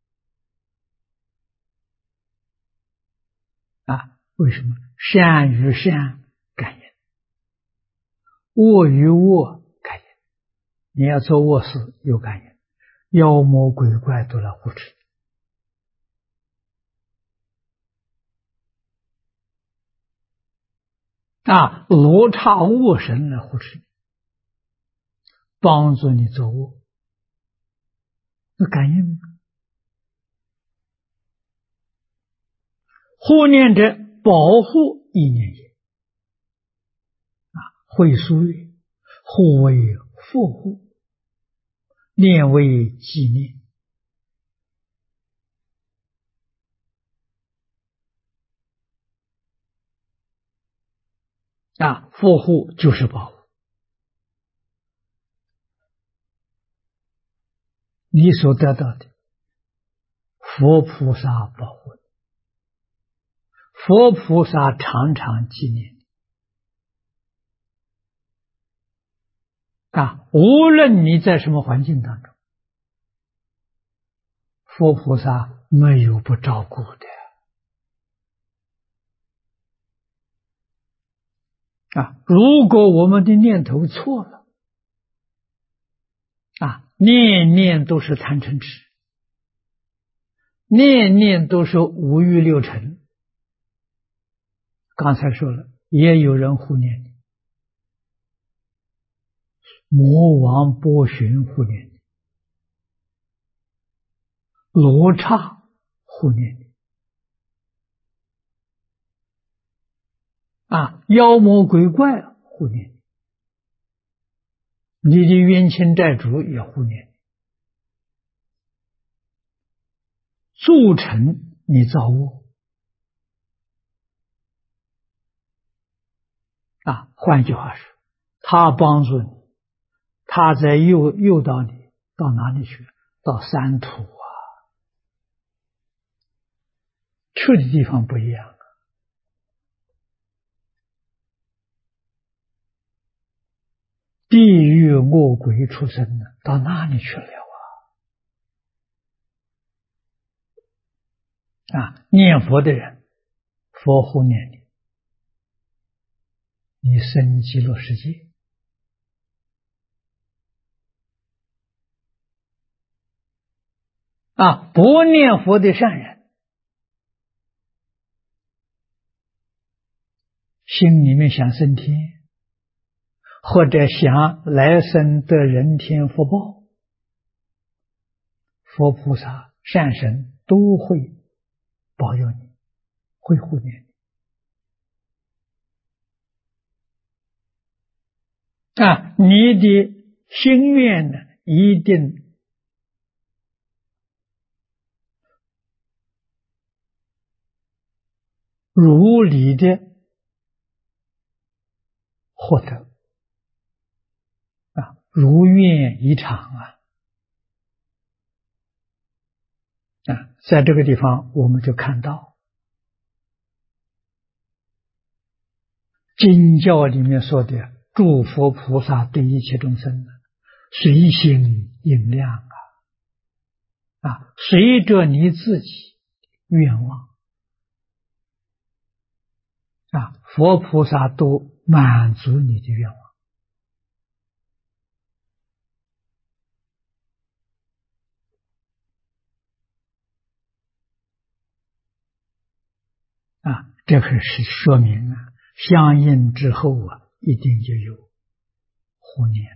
啊！为什么？善与善感应，恶与恶感应。你要做恶事有感应，妖魔鬼怪都来护持你啊！罗刹恶神来护持你，帮助你做恶，那感应吗？护念者保护意念也啊！会疏略，护为护护，念为纪念啊！护护就是保护，你所得到的佛菩萨保护你，佛菩萨常常纪念你啊！无论你在什么环境当中，佛菩萨没有不照顾的啊！如果我们的念头错了啊，念念都是贪嗔痴，念念都是五欲六尘。刚才说了，也有人护念你，魔王波旬护念你，罗刹护念你啊，妖魔鬼怪护念你，你的冤亲债主也护念你，促成你造恶啊。换句话说，他帮助你，他在诱导你到哪里去？到三途啊，去的地方不一样。地狱恶鬼畜生呢，到哪里去了啊？念佛的人，佛护念你，你生极乐世界啊！不念佛的善人，心里面想升天，或者想来生得人天福报，佛菩萨善神都会保佑你，会护念你啊！你的心愿呢，一定如理的获得啊，如愿以偿啊！在这个地方我们就看到经教里面说的诸佛菩萨对一切众生随心应量啊，随着你自己愿望啊，佛菩萨都满足你的愿望这个是说明啊，相应之后啊，一定就有护念。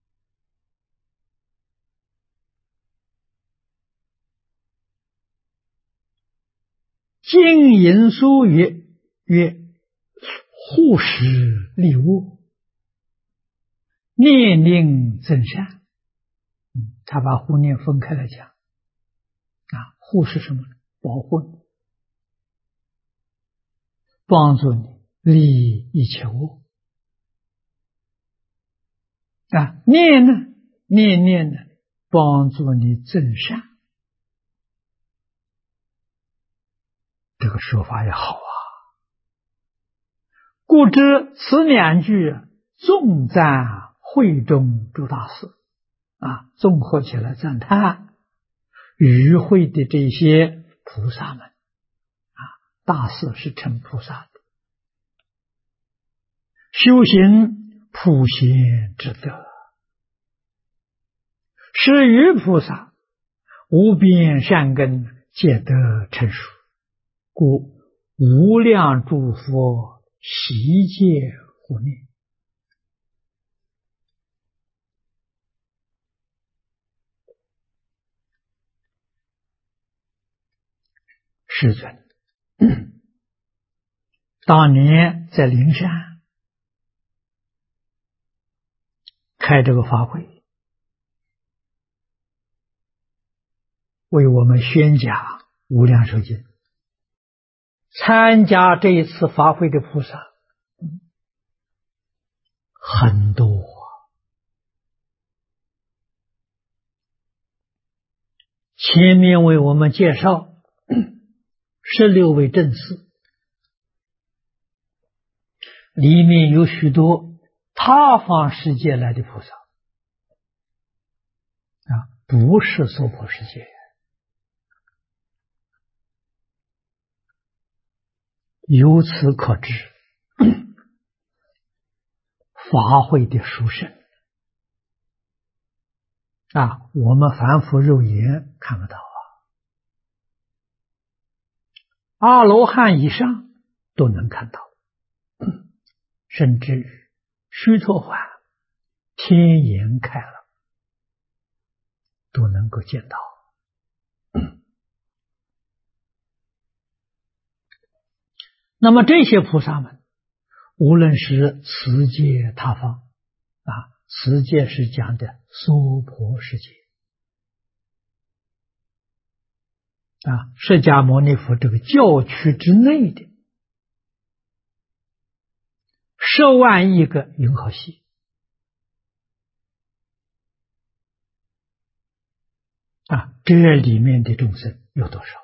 经引书曰：护食利物，念令增善。他把护念分开来讲。护是什么呢？保护你，帮助你利一切物。念呢？念呢？帮助你增善。这个说法也好啊。故知此两句重赞会中诸大士综合起来赞叹与会的这些菩萨们大士是成菩萨的，修行普贤之德，是于菩萨无边善根皆得成熟，故无量诸佛悉皆护念。世尊当年在灵山开这个法会，为我们宣讲无量寿经。参加这一次法会的菩萨很多前面为我们介绍16位正士，里面有许多他方世界来的菩萨不是娑婆世界。由此可知法会的殊胜我们凡夫肉眼看不到阿罗汉以上都能看到，甚至须陀洹天眼开了都能够见到。那么这些菩萨们无论是此界他方此界是讲的娑婆世界释迦牟尼佛这个教区之内的10万亿个云河系这里面的众生有多少？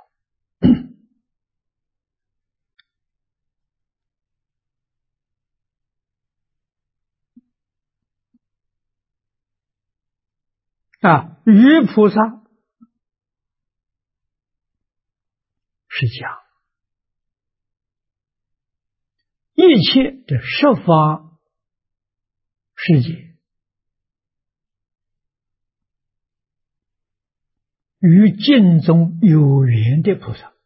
于菩萨是讲一切的十方世界与净宗有缘的菩萨，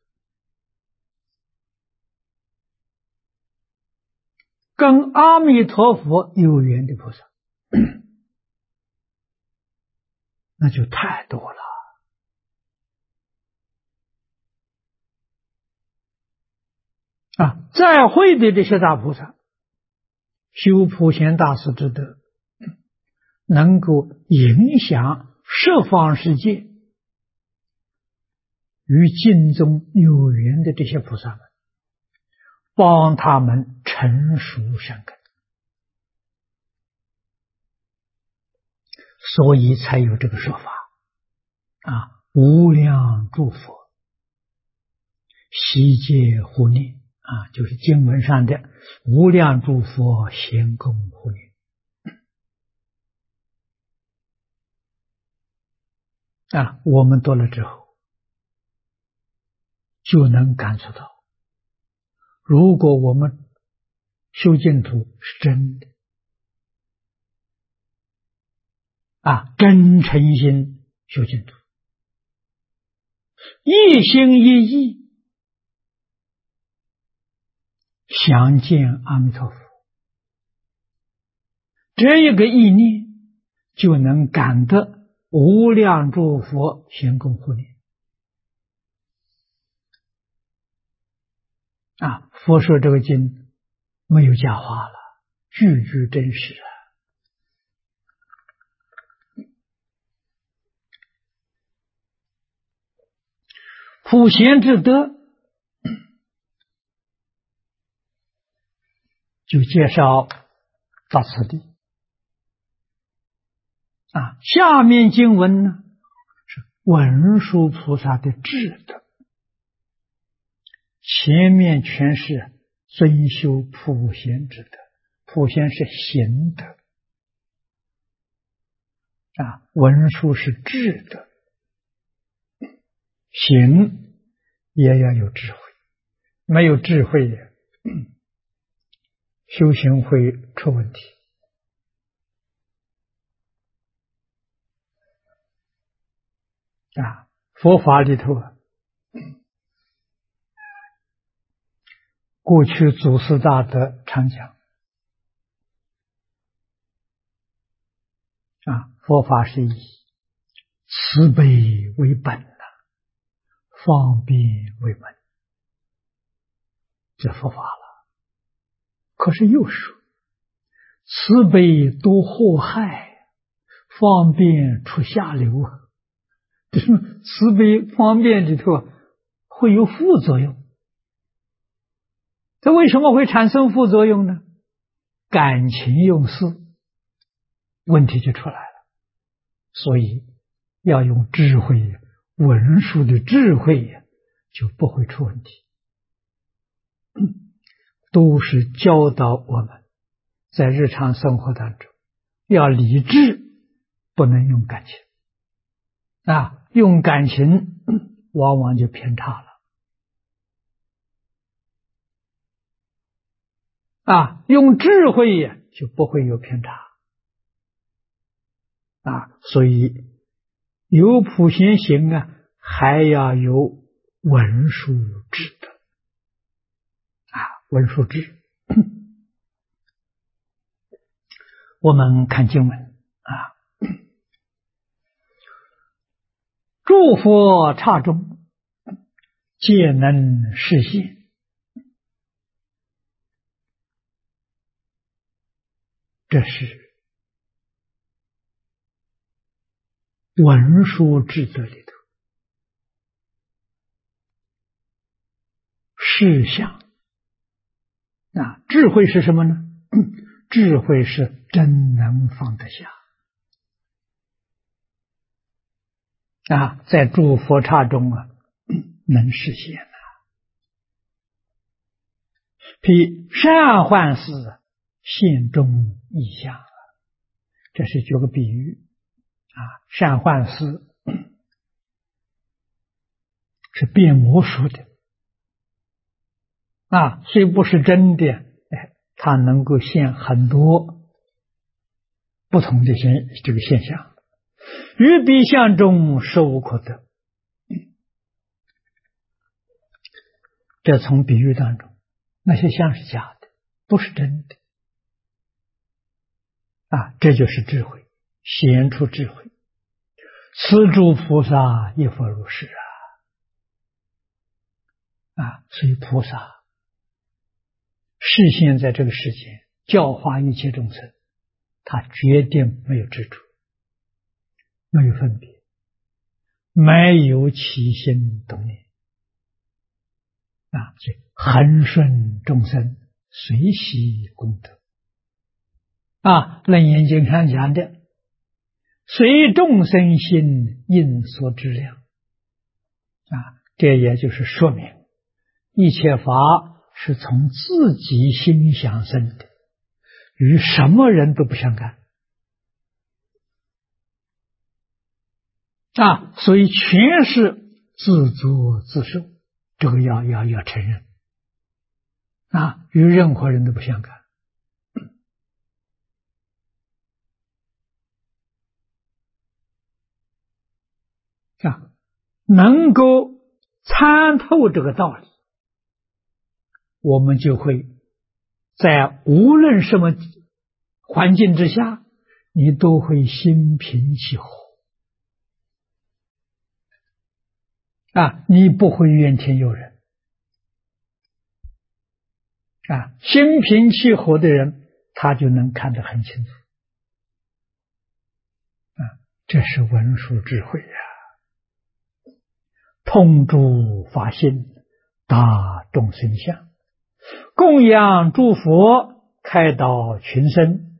跟阿弥陀佛有缘的菩萨那就太多了在会的这些大菩萨修普贤大士之德，能够影响十方世界与净宗有缘的这些菩萨们，帮他们成熟善根，所以才有这个说法无量诸佛悉皆护念就是经文上的无量诸佛咸共护念我们读了之后就能感受到，如果我们修净土是真的真诚心修净土，一心一意想见阿弥陀佛，这一个意念就能感得无量诸佛行供护念。佛说这个经没有假话了，句句真实啊。普贤之德就介绍到此地。下面经文呢是文殊菩萨的智德，前面全是尊修普贤之德，普贤是行德文殊是智德，行也要有智慧，没有智慧修行会出问题。佛法里头过去祖师大德常讲佛法是以慈悲为本方便为门，这佛法了。可是又说慈悲多祸害，方便出下流慈悲方便里头会有副作用，这为什么会产生副作用呢？感情用事，问题就出来了。所以要用智慧，文殊的智慧就不会出问题。都是教导我们在日常生活当中要理智，不能用感情用感情往往就偏差了用智慧就不会有偏差所以有普贤行还要有文殊智德文殊智。我们看经文诸佛刹中皆能示现，这是文殊智德里头事相智慧是什么呢？智慧是真能放得下在诸佛刹中能实现譬善幻事现中异象这是举个比喻善幻事是变魔术的虽不是真的它能够现很多不同的这个现象，于彼相中实无可得。这从比喻当中，那些相是假的，不是真的这就是智慧，显出智慧。此诸菩萨亦复如是所以菩萨示现在这个世间，教化一切众生，他决定没有执着，没有分别，没有起心动念所以恒顺众生，随喜功德楞严经上讲的随众生心应所知量这也就是说明一切法是从自己心想生的，与什么人都不相干所以全是自作自受，这个要承认与任何人都不相干能够参透这个道理，我们就会在无论什么环境之下，你都会心平气和你不会怨天尤人心平气和的人，他就能看得很清楚这是文殊智慧通诸法性，达众生相，供养诸佛，开导群生，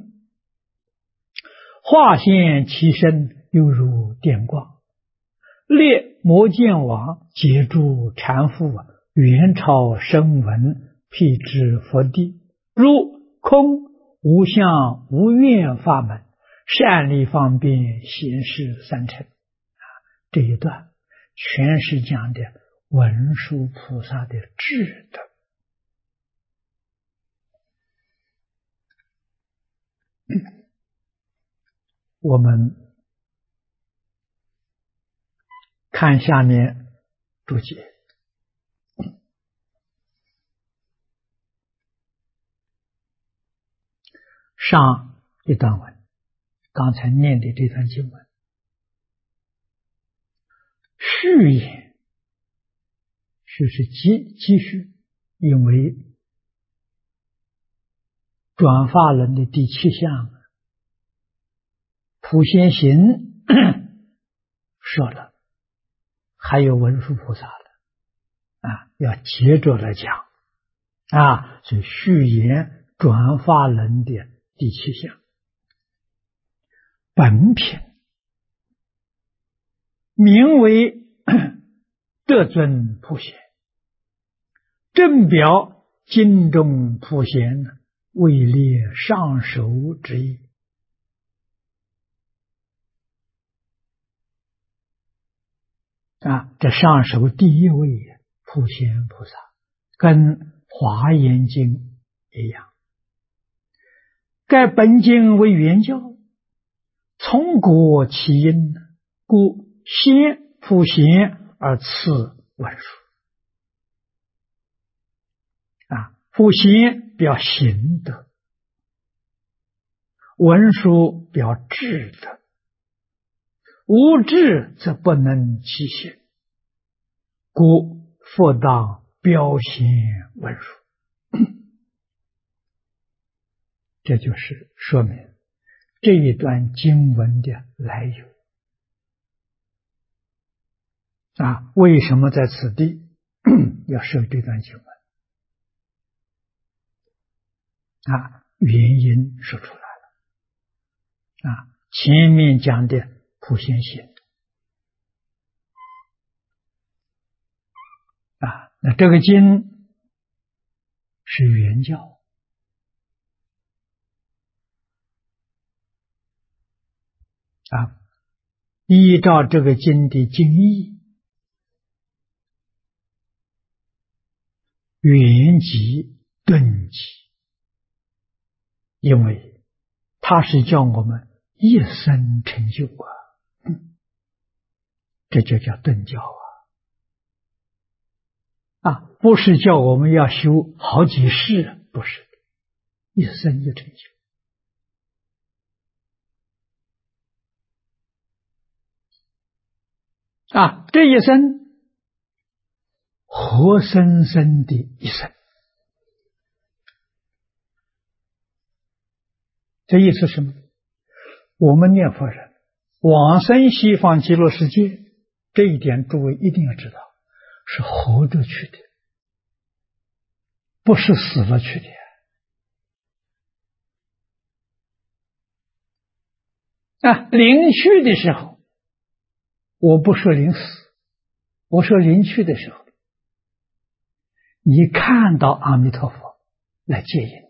化现其身，犹如电光，列摩见王，解诸禅父，元超声闻，辟支佛地，入空无相无愿法门，善利方便，显示三乘这一段全是讲的文殊菩萨的智德我们看下面注解。上一段文，刚才念的这段经文，续言就是继续，因为转法轮的第七项普贤行说了，还有文殊菩萨的要接着来讲所以续言转法轮的第七项。本品名为德尊普贤，正表经中普贤，位列上首之一这上首第一位普贤菩萨，跟华严经一样。该本经为原教，从果起因，故先普贤而次文殊普贤表行德，文殊表智德，无智则不能起行，故复当标显文殊这就是说明这一段经文的来由为什么在此地要设这段经文原因说出来了前面讲的普贤行那这个经是原教依照这个经的经义，圆寂顿寂，因为它是叫我们一生成就这就叫顿教不是叫我们要修好几世，不是，一生就成就这一生活生生的一生，这意思是什么？我们念佛人往生西方极乐世界，这一点诸位一定要知道，是活着去的，不是死了去的临去的时候，我不说临死，我说临去的时候，你看到阿弥陀佛来接引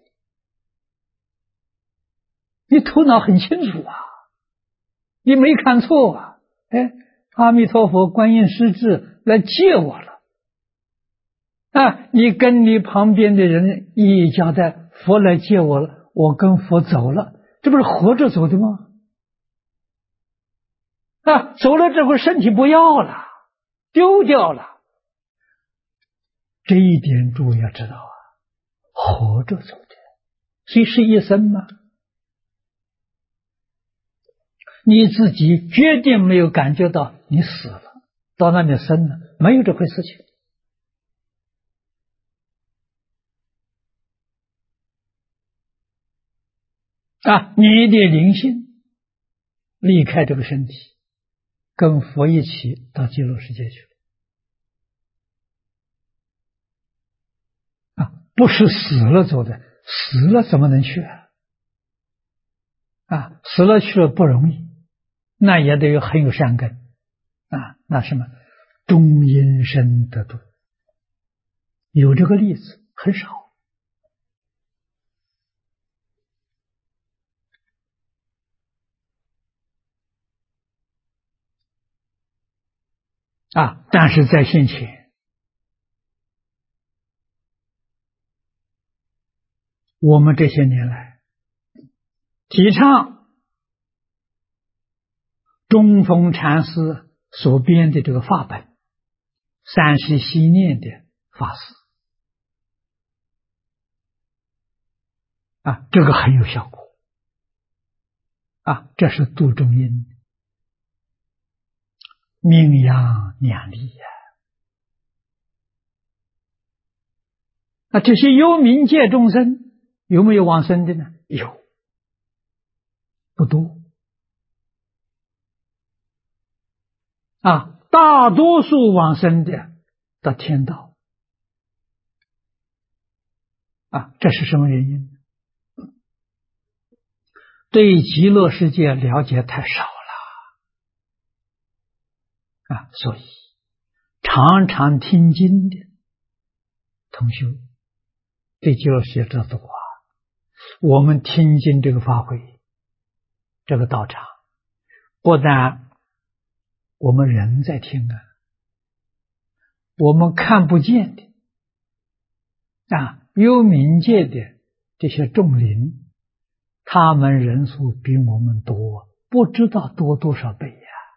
你头脑很清楚你没看错阿弥陀佛观音师智来接我了你跟你旁边的人一交代，佛来接我了，我跟佛走了，这不是活着走的吗？走了之后身体不要了，丢掉了，这一点诸位要知道活着走的，所以是一生嘛。你自己决定没有感觉到你死了，到那里生了，没有这回事情。你的灵性离开这个身体，跟佛一起到极乐世界去了。不是死了走的，死了怎么能去死了去了不容易，那也得很有善根那什么中阴身得度，有这个例子很少但是在现前，我们这些年来提倡中峰禅师所编的这个法本三十系念的法师这个很有效果这是度众因，名扬两利这些幽冥界众生有没有往生的呢？有，不多大多数往生的到天道这是什么原因？对极乐世界了解太少了所以常常听经的同修对极乐世界知道我们听经这个法会，这个道场，不但我们人在听我们看不见的幽冥界的这些众灵，他们人数比我们多，不知道多多少倍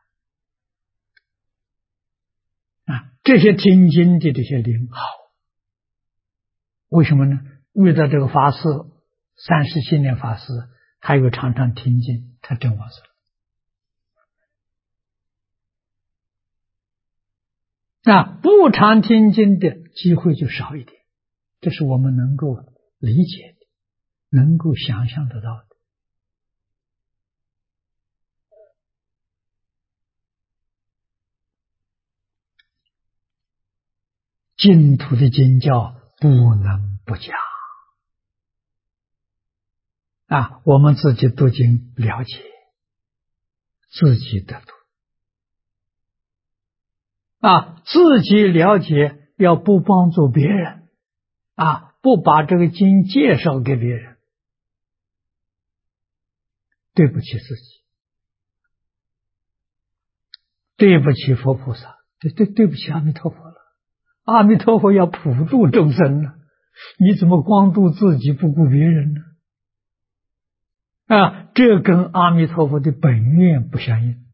这些听经的这些灵好，为什么呢？遇到这个法师三十七年法师，还有常常听经，他真往生不常听经的机会就少一点，这是我们能够理解的，能够想象得到的。净土的经教不能不讲我们自己读经了解，自己得度自己了解，要不帮助别人不把这个经介绍给别人，对不起自己，对不起佛菩萨，对不起阿弥陀佛了。阿弥陀佛要普度众生呢，你怎么光度自己不顾别人呢？这跟阿弥陀佛的本愿不相应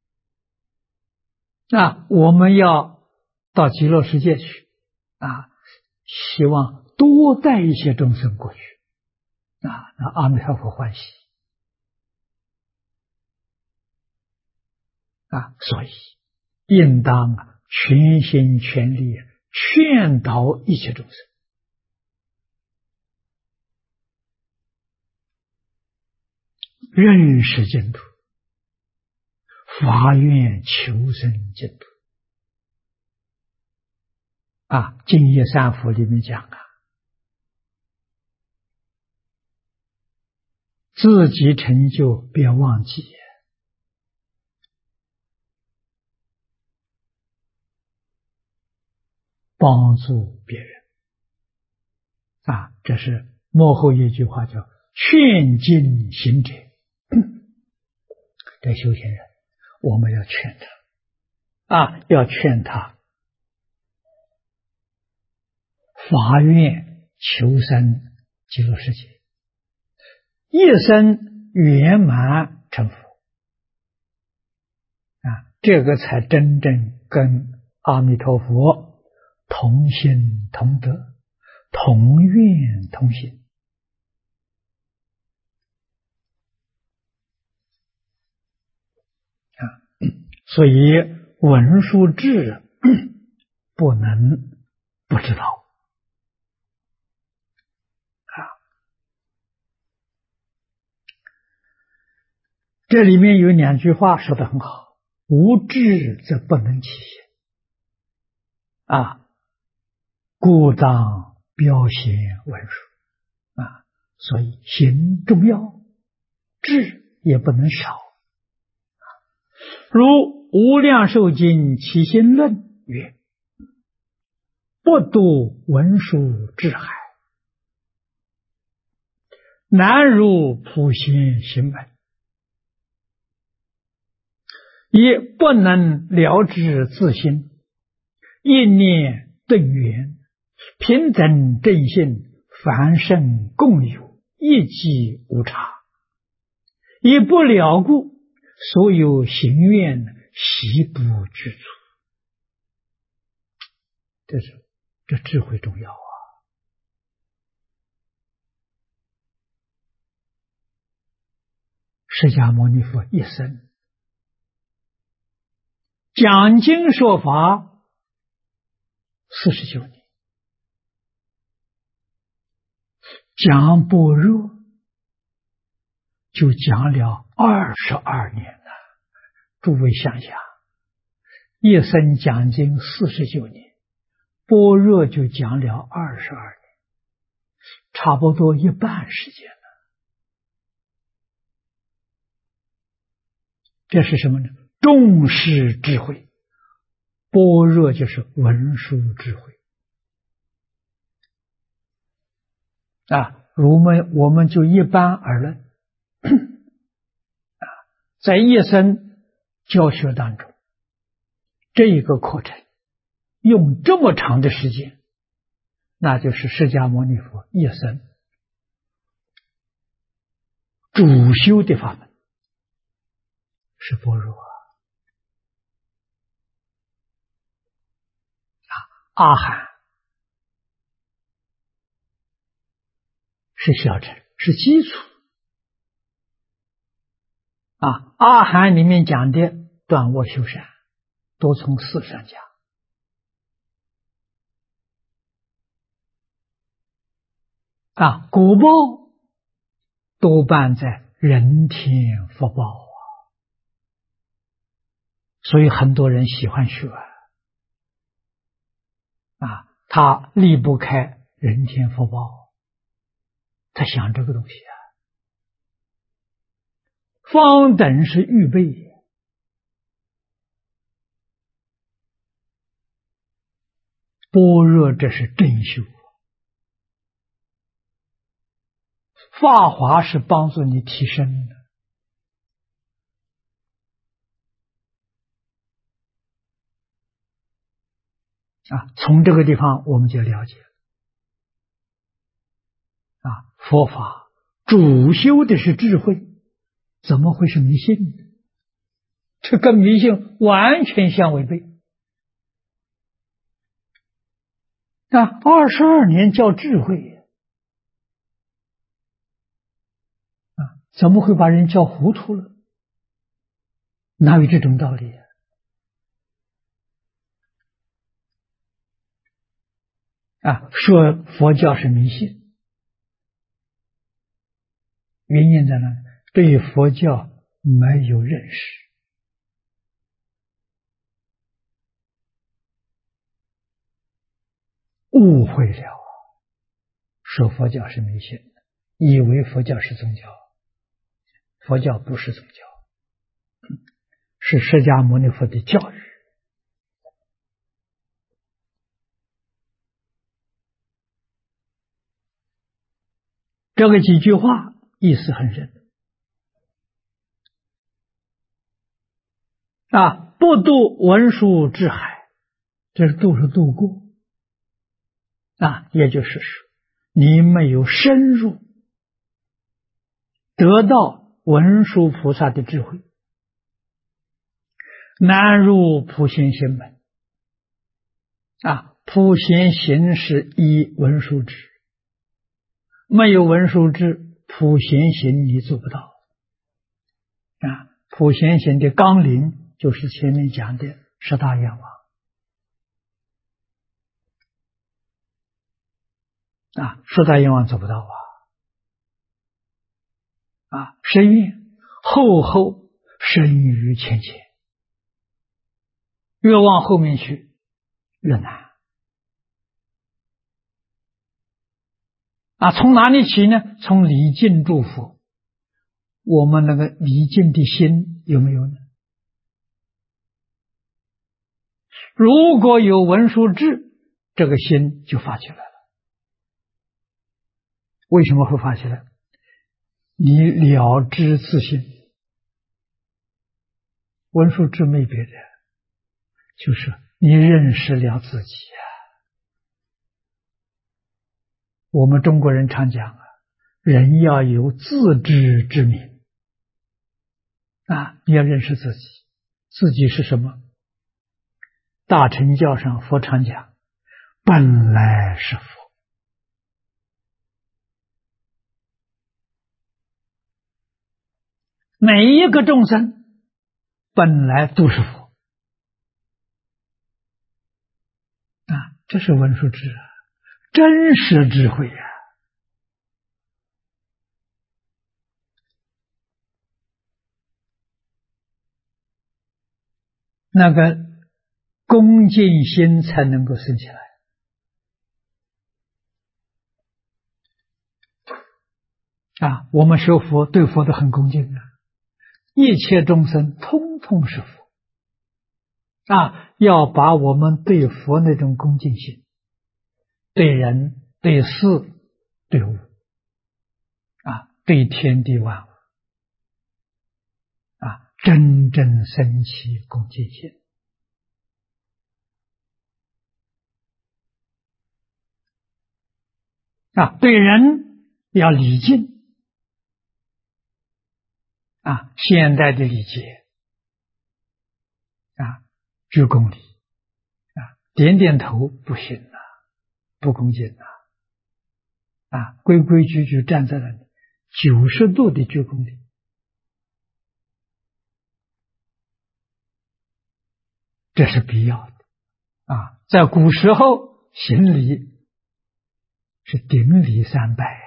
我们要到极乐世界去希望多带一些众生过去那阿弥陀佛欢喜所以应当全心全力劝导一切众生认识净土，发愿求生净土净业三福里面讲自己成就别忘记帮助别人这是幕后一句话叫劝进行者这修行人我们要劝他要劝他发愿求生极乐世界，一生圆满成佛这个才真正跟阿弥陀佛同心同德， 同愿同行啊，所以文殊智不能不知道啊。这里面有2句话说得很好：无智则不能起行啊，故当标显文殊啊。所以行重要，智也不能少。如《无量寿经起心论》曰：不度文殊智海，难如普贤行门，也不能了知自心，一念顿圆，平等正性，凡圣共有，一机无差，以不了故，所有行愿悉不具足。这智慧重要啊！释迦牟尼佛一生讲经说法49年，讲般若就讲了22年了。诸位想想，一生讲经49年，般若就讲了22年，差不多一半时间了。这是什么呢？重视智慧，般若就是文殊智慧啊。我们就一般而论在一生教学当中，这一个课程用这么长的时间，那就是释迦牟尼佛一生主修的法门是般若阿含是小乘，是基础啊。阿含里面讲的断恶修善，多从事上讲啊。果报多半在人天福报啊，所以很多人喜欢学啊，他离不开人天福报，他想这个东西啊。方等是预备，般若这是正修，法华是帮助你提升的啊。从这个地方我们就了解啊，佛法主修的是智慧，怎么会是迷信呢？这跟迷信完全相违背啊！22年叫智慧啊，怎么会把人叫糊涂了？哪有这种道理啊？说佛教是迷信，原因在哪？对佛教没有认识，误会了，说佛教是迷信的，以为佛教是宗教。佛教不是宗教，是释迦牟尼佛的教育。这个几句话意思很深啊。不度文殊智海，这是度过啊，也就是说你没有深入得到文殊菩萨的智慧，难入普贤行门啊。 普贤行是依文殊智，没有文殊智，普贤行你做不到。普贤行的纲领就是前面讲的十大愿望。十大愿望做不到深愿厚厚深于浅浅，越往后面去越难。从哪里起呢？从礼敬诸佛。我们那个礼敬的心有没有呢？如果有文殊智，这个心就发起来了。为什么会发起来？你了知自性。文殊智没别的，就是你认识了自己我们中国人常讲人要有自知之明你要认识自己。自己是什么？大乘教上佛常讲，本来是佛。每一个众生本来都是佛这是文殊智真实智慧那个恭敬心才能够生起来我们学佛对佛都很恭敬一切众生通通是佛要把我们对佛那种恭敬心，对人、对事、对物对天地万物真正升起恭敬心对人要礼敬现代的礼节鞠躬礼点点头不行不恭敬规规矩矩站在那里90度的鞠躬礼这是必要的在古时候行礼是顶礼3拜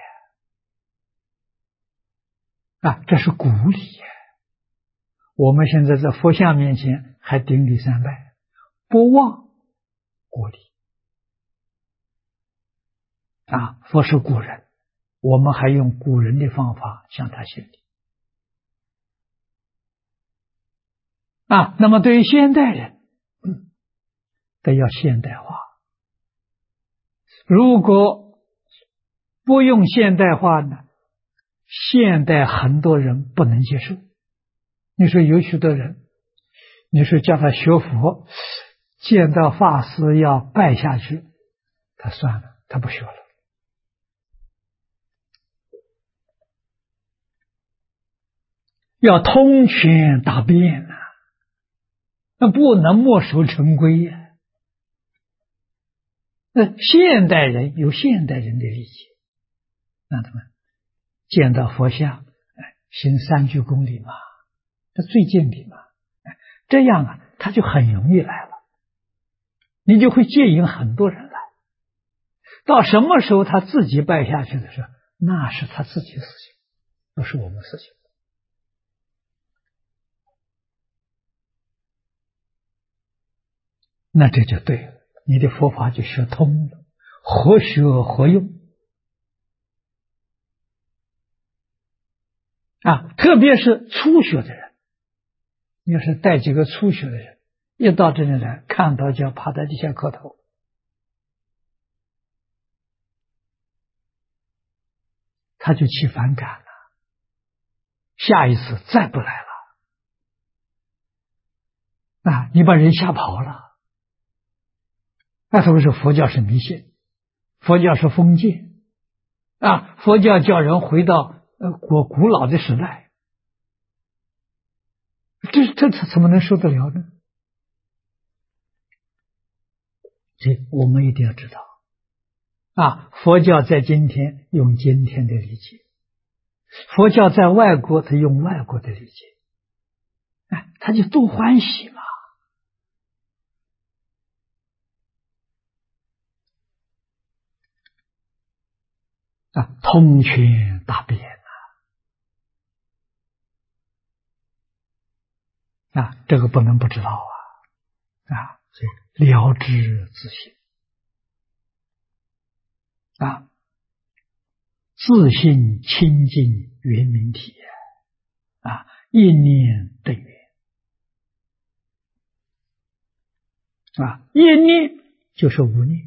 这是古礼我们现在在佛像面前还顶礼3拜，不忘古礼佛是古人，我们还用古人的方法向他行礼那么对于现代人都要现代化，如果不用现代化呢，现代很多人不能接受。你说有许多人，你说叫他学佛，见到法师要拜下去，他算了，他不学了。要通权达变那不能墨守成规那现代人有现代人的理解，让他们见到佛像行3鞠躬礼嘛，这最敬礼嘛，这样他就很容易来了，你就会接引很多人来。到什么时候他自己拜下去的时候，那是他自己的事情，不是我们事情。那这就对了，你的佛法就学通了，活学活用特别是初学的人，你要是带几个初学的人，一到这里来，看到就要趴在地下磕头，他就起反感了，下一次再不来了你把人吓跑了。他说是佛教是迷信，佛教是封建佛教叫人回到古老的时代，这怎么能受得了呢？ 这我们一定要知道佛教在今天用今天的理解，佛教在外国他用外国的理解，他就都欢喜嘛。通权大变这个不能不知道所以了知自性自性清净圆明体一念等缘一念就是无念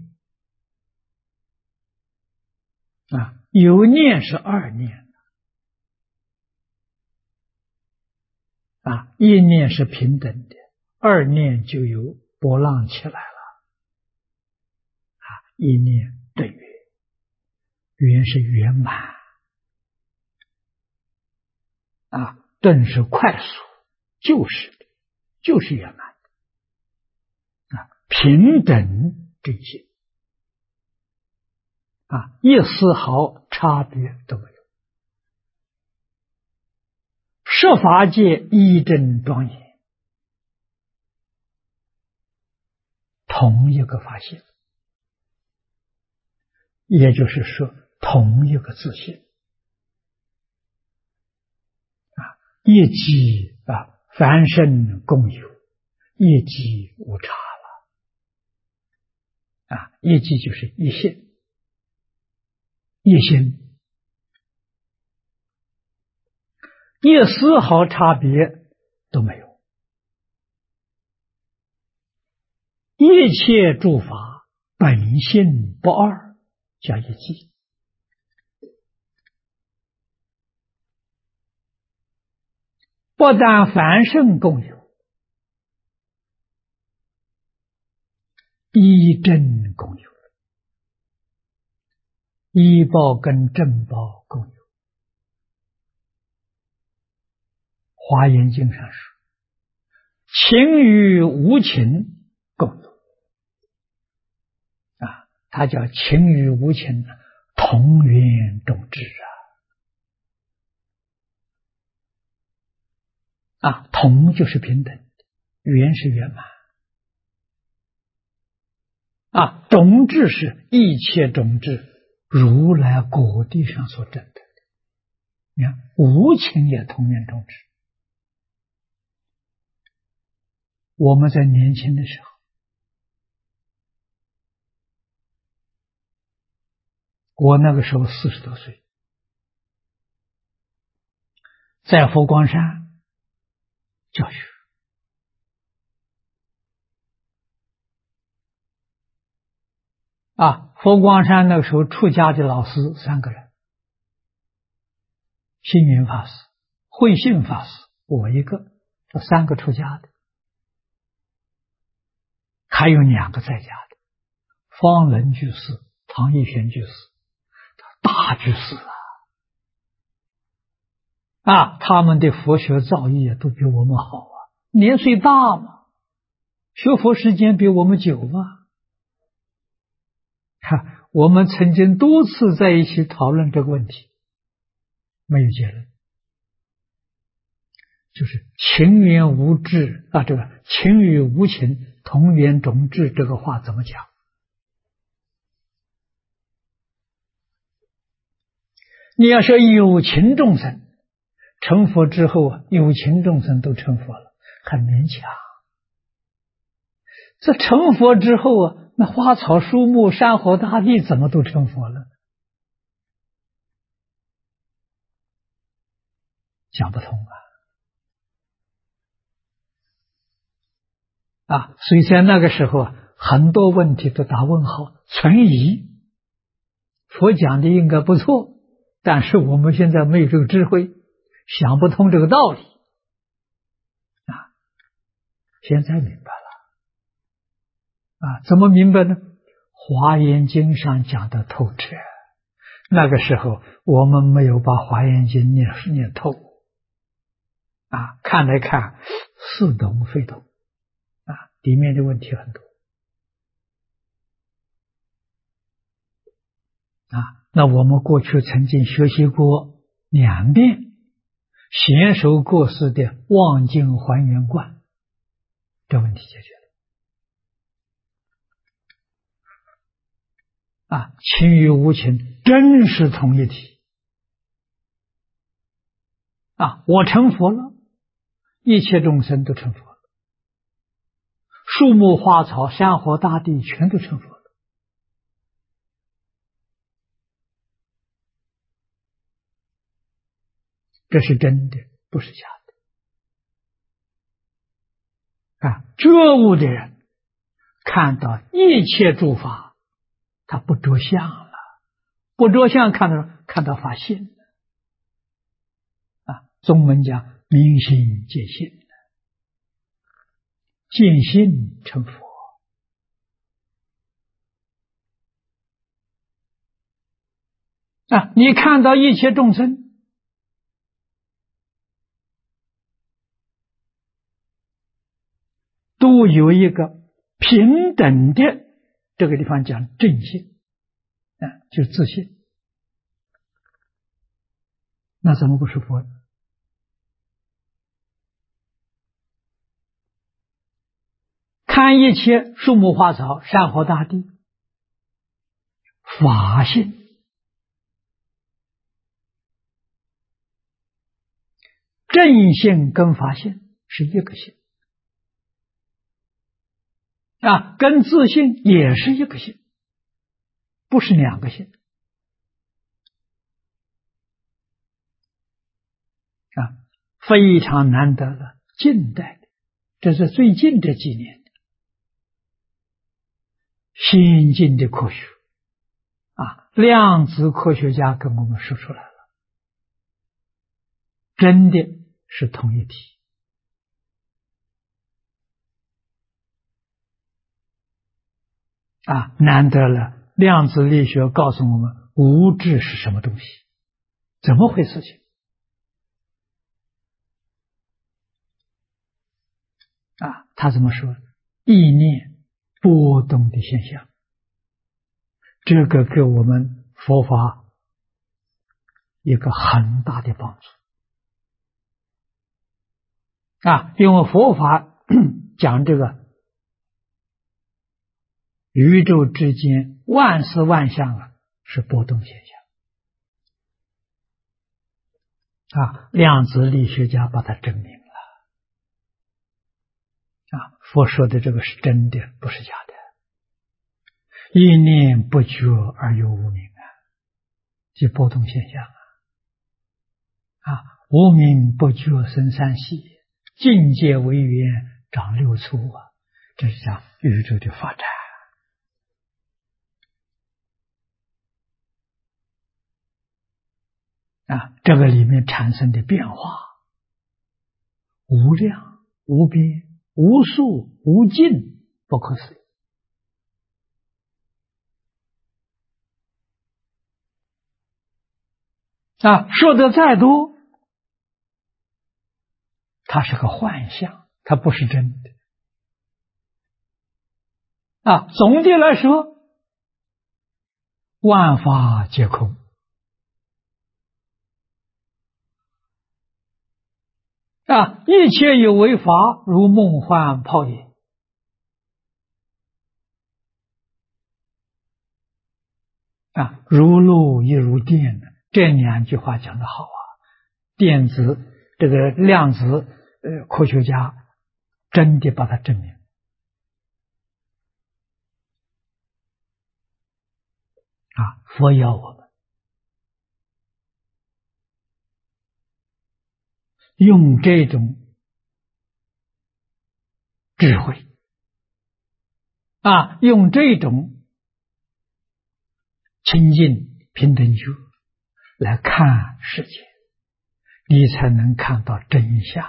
有念是二念一念是平等的，二念就有波浪起来了一念等缘，缘是圆满顿是快速，就是圆满平等这些一丝毫差别都没有。设法界一真庄严，同一个法性，也就是说同一个自性一机凡圣共有，一机无差了一机就是一性一心，一丝毫差别都没有。一切诸法本性不二，叫一机。不但凡圣共有，一真共有，依报跟正报共有。华严经上说，情与无情共有它叫情与无情同源种智同就是平等，圆是圆满种智是一切种智，如来果地上所证的。你看无情也同源种智。我们在年轻的时候，我那个时候40多岁，在佛光山教学佛光山那个时候出家的老师3个人，星云法师、慧信法师，我一个，这3个出家的，还有2个在家的，方仁居士、唐一玄居士，大居士他们的佛学造诣都比我们好年岁大嘛，学佛时间比我们久嘛。我们曾经多次在一起讨论这个问题，没有结论，就是情缘无智这个情与无情同源种智这个话怎么讲？你要说有情众生成佛之后有情众生都成佛了，很勉强。这成佛之后那花草树木山河大地怎么都成佛了？讲不通所以在那个时候很多问题都打问号存疑。佛讲的应该不错，但是我们现在没有这个智慧，想不通这个道理现在明白了怎么明白呢？华严经上讲的透彻，那个时候我们没有把华严经念透看来看似懂非懂里面的问题很多那我们过去曾经学习过2遍贤首过世的望境还原观，这问题解决了。情与无情真是同一体。我成佛了，一切众生都成佛了，树木花草山河大地全都成佛了。这是真的，不是假的。觉悟的人看到一切诸法，他不着相了，不着相看到法性了。宗门讲明心见性，见性成佛。你看到一切众生都有一个平等的，这个地方讲正性，就自信，那怎么不是佛呢？看一切树木花草山河大地，法性，正性跟法性是一个性，跟自性也是一个性，不是2个性。非常难得的近代的，这是最近这几年的先进的科学量子科学家跟我们说出来了，真的是同一体。难得了，量子力学告诉我们无智是什么东西，怎么回事情？他怎么说？意念波动的现象，这个给我们佛法一个很大的帮助。因为佛法讲这个宇宙之间万事万象是波动现象。量子力学家把它证明了。佛说的这个是真的，不是假的。一念不觉而有无明即波动现象无明不觉生三系，境界为缘长六处这是讲宇宙的发展。这个里面产生的变化无量无边无数无尽，不可思议。说的再多，它是个幻象，它不是真的。总的来说，万法皆空。一切有为法，如梦幻泡影。如露亦如电，这2句话讲得好电子这个量子科学家真的把它证明。佛要我们用这种智慧用这种清净平等觉来看世界，你才能看到真相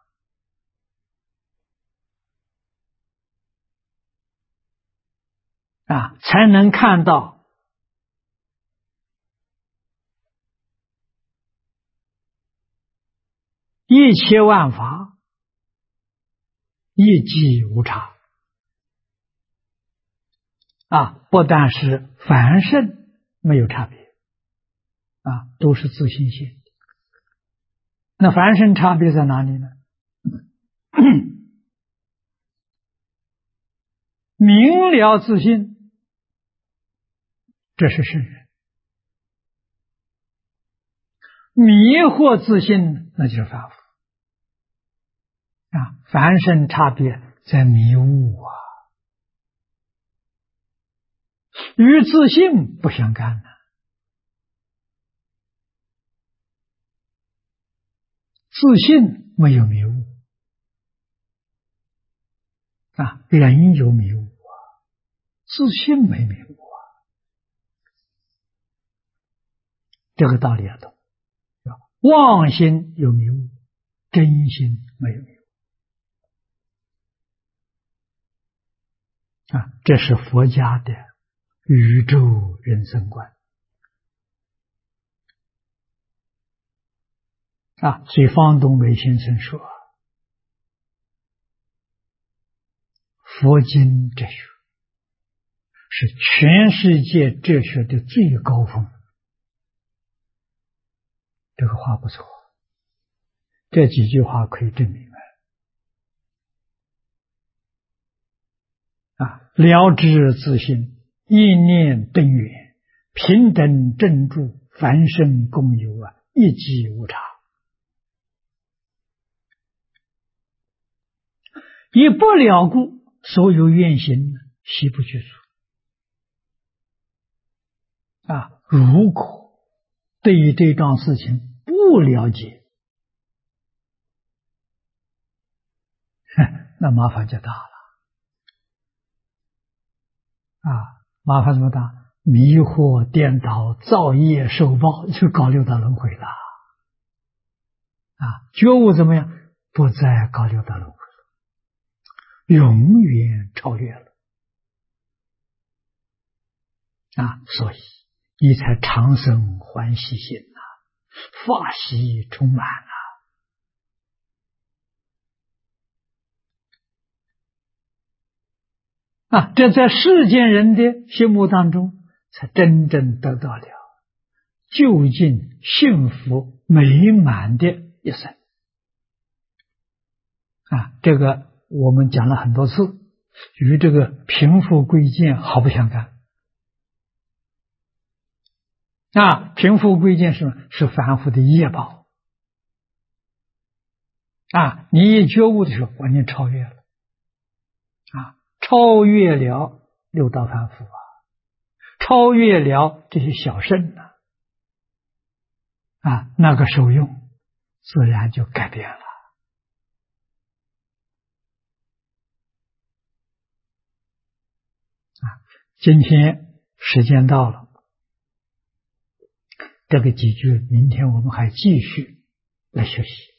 才能看到一切万法一机无差不但是凡圣没有差别啊，都是自性现。那凡圣差别在哪里呢？明了自性，这是圣人；迷惑自性，那就是凡夫啊。凡圣差别在迷悟啊，与自性不相干的。自性没有迷悟啊，人有迷悟啊，自性没迷悟啊，这个道理要懂。妄心有迷悟，真心没有迷悟啊，这是佛家的宇宙人生观啊。所以方东梅先生说，佛经哲学是全世界哲学的最高峰。这个话不错，这几句话可以证明啊，了知自性，一念登远，平等正住，凡圣共有啊，一机无差。以不了故，所有愿行悉不具足啊。如果对于这桩事情不了解，那麻烦就大了啊！麻烦怎么大？迷惑颠倒，造业受报，就搞六道轮回了啊！觉悟怎么样？不再搞六道轮回了，永远超越了啊！所以你才长生欢喜心啊，法喜充满啊！这在世间人的心目当中，才真正得到了究竟幸福美满的一生啊！这个我们讲了很多次，与这个贫富贵贱毫不相干啊！贫富贵贱是什么？是凡夫的业报啊！你一觉悟的时候，完全超越了啊！超越了六道凡夫啊，超越了这些小圣啊，那个受用自然就改变了啊。今天时间到了，这个几句明天我们还继续来学习。